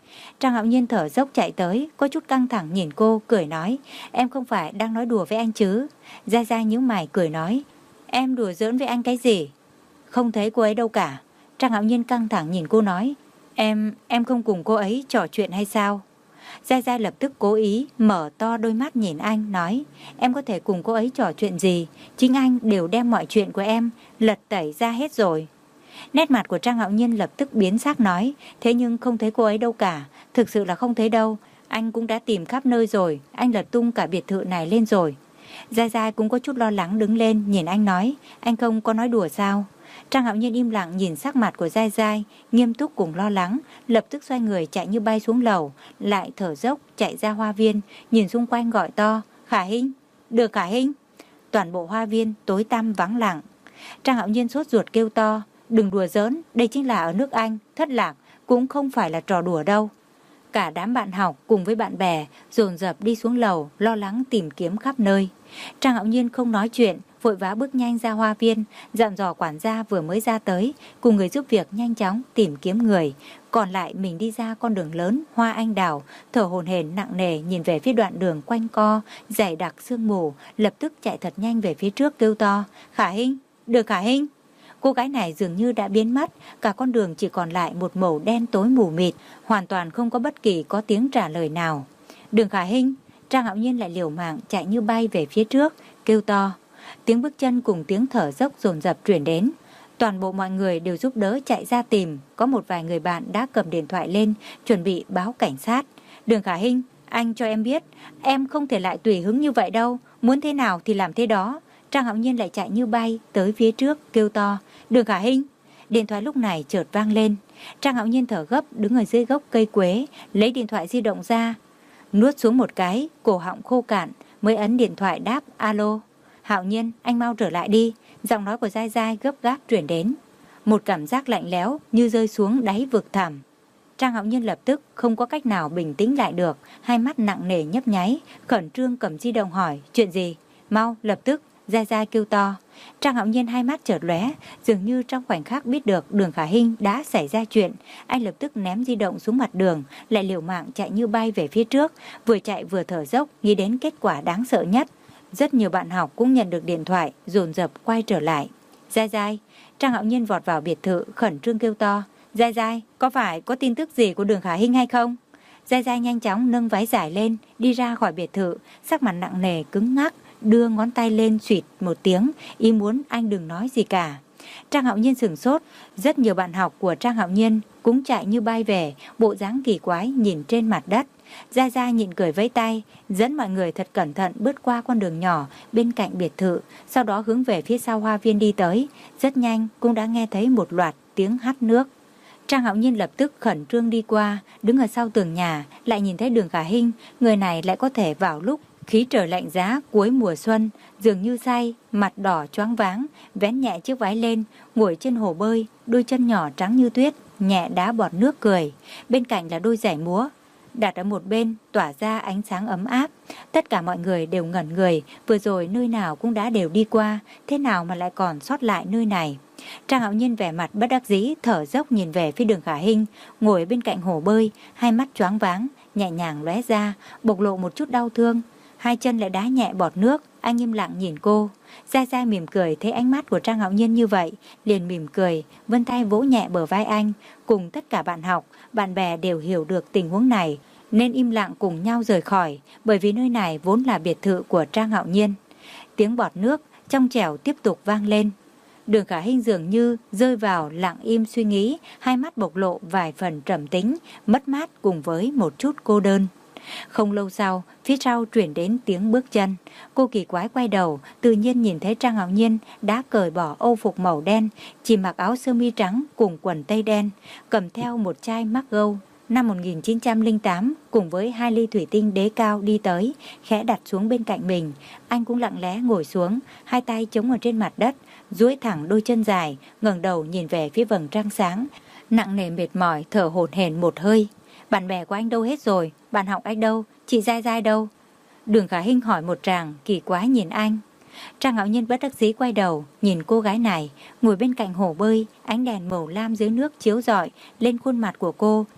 Trang Hạo Nhiên thở dốc chạy tới, có chút căng thẳng nhìn cô, cười nói, em không phải đang nói đùa với anh chứ? Giai Giai nhíu mày cười nói, em đùa giỡn với anh cái gì? Không thấy cô ấy đâu cả. Trang Hạo Nhiên căng thẳng nhìn cô nói, em, em không cùng cô ấy trò chuyện hay sao? Giai Giai lập tức cố ý mở to đôi mắt nhìn anh nói, em có thể cùng cô ấy trò chuyện gì? Chính anh đều đem mọi chuyện của em lật tẩy ra hết rồi. Nét mặt của Trang Hạo Nhiên lập tức biến sắc nói, thế nhưng không thấy cô ấy đâu cả, thực sự là không thấy đâu, anh cũng đã tìm khắp nơi rồi, anh lật tung cả biệt thự này lên rồi. Giai Giai cũng có chút lo lắng đứng lên nhìn anh nói, anh không có nói đùa sao? Trang Hạo Nhiên im lặng nhìn sắc mặt của Giai Giai, nghiêm túc cùng lo lắng, lập tức xoay người chạy như bay xuống lầu, lại thở dốc chạy ra hoa viên, nhìn xung quanh gọi to, Khả Hinh, được Khả Hinh. Toàn bộ hoa viên tối tăm vắng lặng. Trang Hạo Nhiên sốt ruột kêu to, đừng đùa giỡn, đây chính là ở nước Anh, thất lạc cũng không phải là trò đùa đâu. Cả đám bạn học cùng với bạn bè dồn dập đi xuống lầu, lo lắng tìm kiếm khắp nơi. Trang Hạo Nhiên không nói chuyện, vội vã bước nhanh ra hoa viên, dặn dò quản gia vừa mới ra tới, cùng người giúp việc nhanh chóng tìm kiếm người. Còn lại mình đi ra con đường lớn hoa anh đào, thở hổn hển nặng nề nhìn về phía đoạn đường quanh co, dày đặc sương mù, lập tức chạy thật nhanh về phía trước kêu to, Khả Hinh, được Khả Hinh. Cô gái này dường như đã biến mất, cả con đường chỉ còn lại một màu đen tối mù mịt, hoàn toàn không có bất kỳ có tiếng trả lời nào. Đường Khả Hinh. Trang Hạo Nhiên lại liều mạng chạy như bay về phía trước, kêu to. Tiếng bước chân cùng tiếng thở dốc dồn dập truyền đến. Toàn bộ mọi người đều giúp đỡ chạy ra tìm, có một vài người bạn đã cầm điện thoại lên, chuẩn bị báo cảnh sát. Đường Khả Hinh, anh cho em biết, em không thể lại tùy hứng như vậy đâu, muốn thế nào thì làm thế đó. Trang Hạo Nhiên lại chạy như bay tới phía trước, kêu to, Đường Khả Hinh. Điện thoại lúc này chợt vang lên. Trang Hạo Nhiên thở gấp đứng ở dưới gốc cây quế, lấy điện thoại di động ra, nuốt xuống một cái, cổ họng khô cạn, mới ấn điện thoại đáp alo. Hạo Nhiên, anh mau trở lại đi. Giọng nói của Giai Giai gấp gáp truyền đến. Một cảm giác lạnh lẽo như rơi xuống đáy vực thẳm. Trang Hạo Nhiên lập tức không có cách nào bình tĩnh lại được, hai mắt nặng nề nhấp nháy, khẩn trương cầm di động hỏi, chuyện gì? Mau, lập tức. Giai Giai kêu to. Trang Hạo Nhiên hai mắt chợt lóe, dường như trong khoảnh khắc biết được Đường Khả Hinh đã xảy ra chuyện, anh lập tức ném di động xuống mặt đường, lại liều mạng chạy như bay về phía trước, vừa chạy vừa thở dốc, nghĩ đến kết quả đáng sợ nhất. Rất nhiều bạn học cũng nhận được điện thoại, dồn dập quay trở lại. Giai Giai. Trang Hạo Nhiên vọt vào biệt thự, khẩn trương kêu to. Giai Giai, có phải có tin tức gì của Đường Khả Hinh hay không? Giai Giai nhanh chóng nâng váy dài lên, đi ra khỏi biệt thự, sắc mặt nặng nề cứng ngắc, đưa ngón tay lên xụt một tiếng, ý muốn anh đừng nói gì cả. Trang Hạo Nhiên sửng sốt, rất nhiều bạn học của Trang Hạo Nhiên cũng chạy như bay về, bộ dáng kỳ quái nhìn trên mặt đất. Giai Giai nhịn cười vẫy tay, dẫn mọi người thật cẩn thận bước qua con đường nhỏ bên cạnh biệt thự, sau đó hướng về phía sau hoa viên đi tới. Rất nhanh cũng đã nghe thấy một loạt tiếng hắt nước. Trang Hạo Nhiên lập tức khẩn trương đi qua, đứng ở sau tường nhà, lại nhìn thấy Đường Khả Hinh, người này lại có thể vào lúc khí trời lạnh giá cuối mùa xuân, dường như say, mặt đỏ choáng váng, vén nhẹ chiếc váy lên, ngồi trên hồ bơi, đôi chân nhỏ trắng như tuyết, nhẹ đá bọt nước cười. Bên cạnh là đôi giày múa, đặt ở một bên, tỏa ra ánh sáng ấm áp. Tất cả mọi người đều ngẩn người, vừa rồi nơi nào cũng đã đều đi qua, thế nào mà lại còn sót lại nơi này. Trang Hạo Nhiên vẻ mặt bất đắc dĩ, thở dốc nhìn về phía Đường Khả Hinh, ngồi bên cạnh hồ bơi, hai mắt choáng váng, nhẹ nhàng lóe ra, bộc lộ một chút đau thương. Hai chân lại đá nhẹ bọt nước, anh im lặng nhìn cô. Giai Giai mỉm cười thấy ánh mắt của Trang Hạo Nhiên như vậy, liền mỉm cười, vươn tay vỗ nhẹ bờ vai anh. Cùng tất cả bạn học, bạn bè đều hiểu được tình huống này, nên im lặng cùng nhau rời khỏi, bởi vì nơi này vốn là biệt thự của Trang Hạo Nhiên. Tiếng bọt nước trong trẻo tiếp tục vang lên. Đường Khả Hinh dường như rơi vào lặng im suy nghĩ, hai mắt bộc lộ vài phần trầm tính, mất mát cùng với một chút cô đơn. Không lâu sau, phía sau chuyển đến tiếng bước chân. Cô kỳ quái quay đầu, tự nhiên nhìn thấy Trang Hạo Nhiên đã cởi bỏ âu phục màu đen, chỉ mặc áo sơ mi trắng cùng quần tây đen, cầm theo một chai mắc gâu năm một nghìn chín trăm lẻ tám cùng với hai ly thủy tinh đế cao đi tới, khẽ đặt xuống bên cạnh mình. Anh cũng lặng lẽ ngồi xuống, hai tay chống ở trên mặt đất, duỗi thẳng đôi chân dài, ngẩng đầu nhìn về phía vầng trăng sáng, nặng nề mệt mỏi thở hổn hển một hơi. Bạn bè của anh đâu hết rồi? Bạn học anh đâu? Chị Giai Giai đâu? Đường Khả Hinh hỏi một tràng, kỳ quái nhìn anh. Trang Hạo Nhiên bất đắc dĩ quay đầu, nhìn cô gái này, ngồi bên cạnh hồ bơi, ánh đèn màu lam dưới nước chiếu rọi lên khuôn mặt của cô.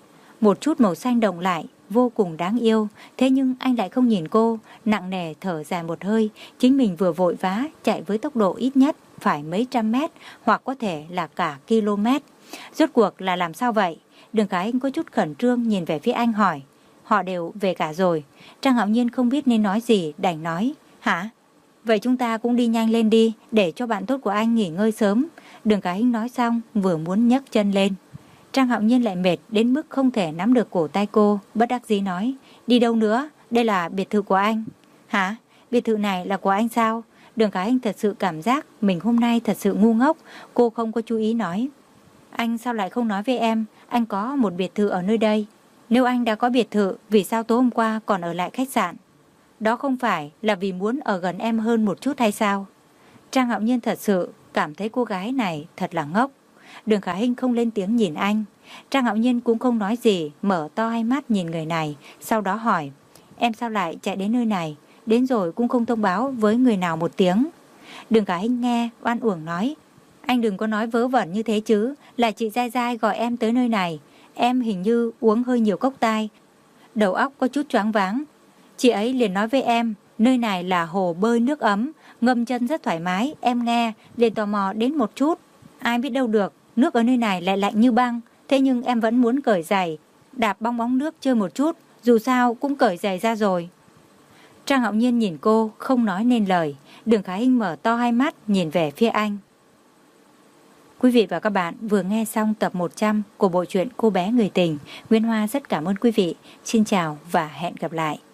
một chút màu xanh đồng lại, vô cùng đáng yêu. Thế nhưng anh lại không nhìn cô, nặng nề thở dài một hơi. Chính mình vừa vội vã chạy với tốc độ ít nhất phải mấy trăm mét, hoặc có thể là cả km. Rốt cuộc là làm sao vậy? Đường Khả Hinh có chút khẩn trương nhìn về phía anh hỏi. Họ đều về cả rồi. Trang Hạo Nhiên không biết nên nói gì, đành nói. Hả? Vậy chúng ta cũng đi nhanh lên đi, để cho bạn tốt của anh nghỉ ngơi sớm. Đường Khả Hinh nói xong, vừa muốn nhấc chân lên. Trang Hạo Nhiên lại mệt đến mức không thể nắm được cổ tay cô, bất đắc dĩ nói. Đi đâu nữa? Đây là biệt thự của anh. Hả? Biệt thự này là của anh sao? Đường Khả Hinh thật sự cảm giác mình hôm nay thật sự ngu ngốc. Cô không có chú ý nói. Anh sao lại không nói với em? Anh có một biệt thự ở nơi đây. Nếu anh đã có biệt thự, vì sao tối hôm qua còn ở lại khách sạn? Đó không phải là vì muốn ở gần em hơn một chút hay sao? Trang Hạo Nhiên thật sự cảm thấy cô gái này thật là ngốc. Đường Khả Hinh không lên tiếng nhìn anh. Trang Hạo Nhiên cũng không nói gì, mở to hai mắt nhìn người này, sau đó hỏi. Em sao lại chạy đến nơi này? Đến rồi cũng không thông báo với người nào một tiếng. Đường Khả Hinh nghe, oan uổng nói. Anh đừng có nói vớ vẩn như thế chứ, là chị Giai Giai gọi em tới nơi này. Em hình như uống hơi nhiều cốc tai, đầu óc có chút choáng váng. Chị ấy liền nói với em, nơi này là hồ bơi nước ấm, ngâm chân rất thoải mái. Em nghe, liền tò mò đến một chút. Ai biết đâu được, nước ở nơi này lại lạnh như băng. Thế nhưng em vẫn muốn cởi giày, đạp bong bóng nước chơi một chút, dù sao cũng cởi giày ra rồi. Trang Hạo Nhiên nhìn cô, không nói nên lời. Đường Khả Hinh mở to hai mắt, nhìn về phía anh. Quý vị và các bạn vừa nghe xong tập một trăm của bộ truyện Cô bé người tình. Nguyễn Hoa rất cảm ơn quý vị. Xin chào và hẹn gặp lại.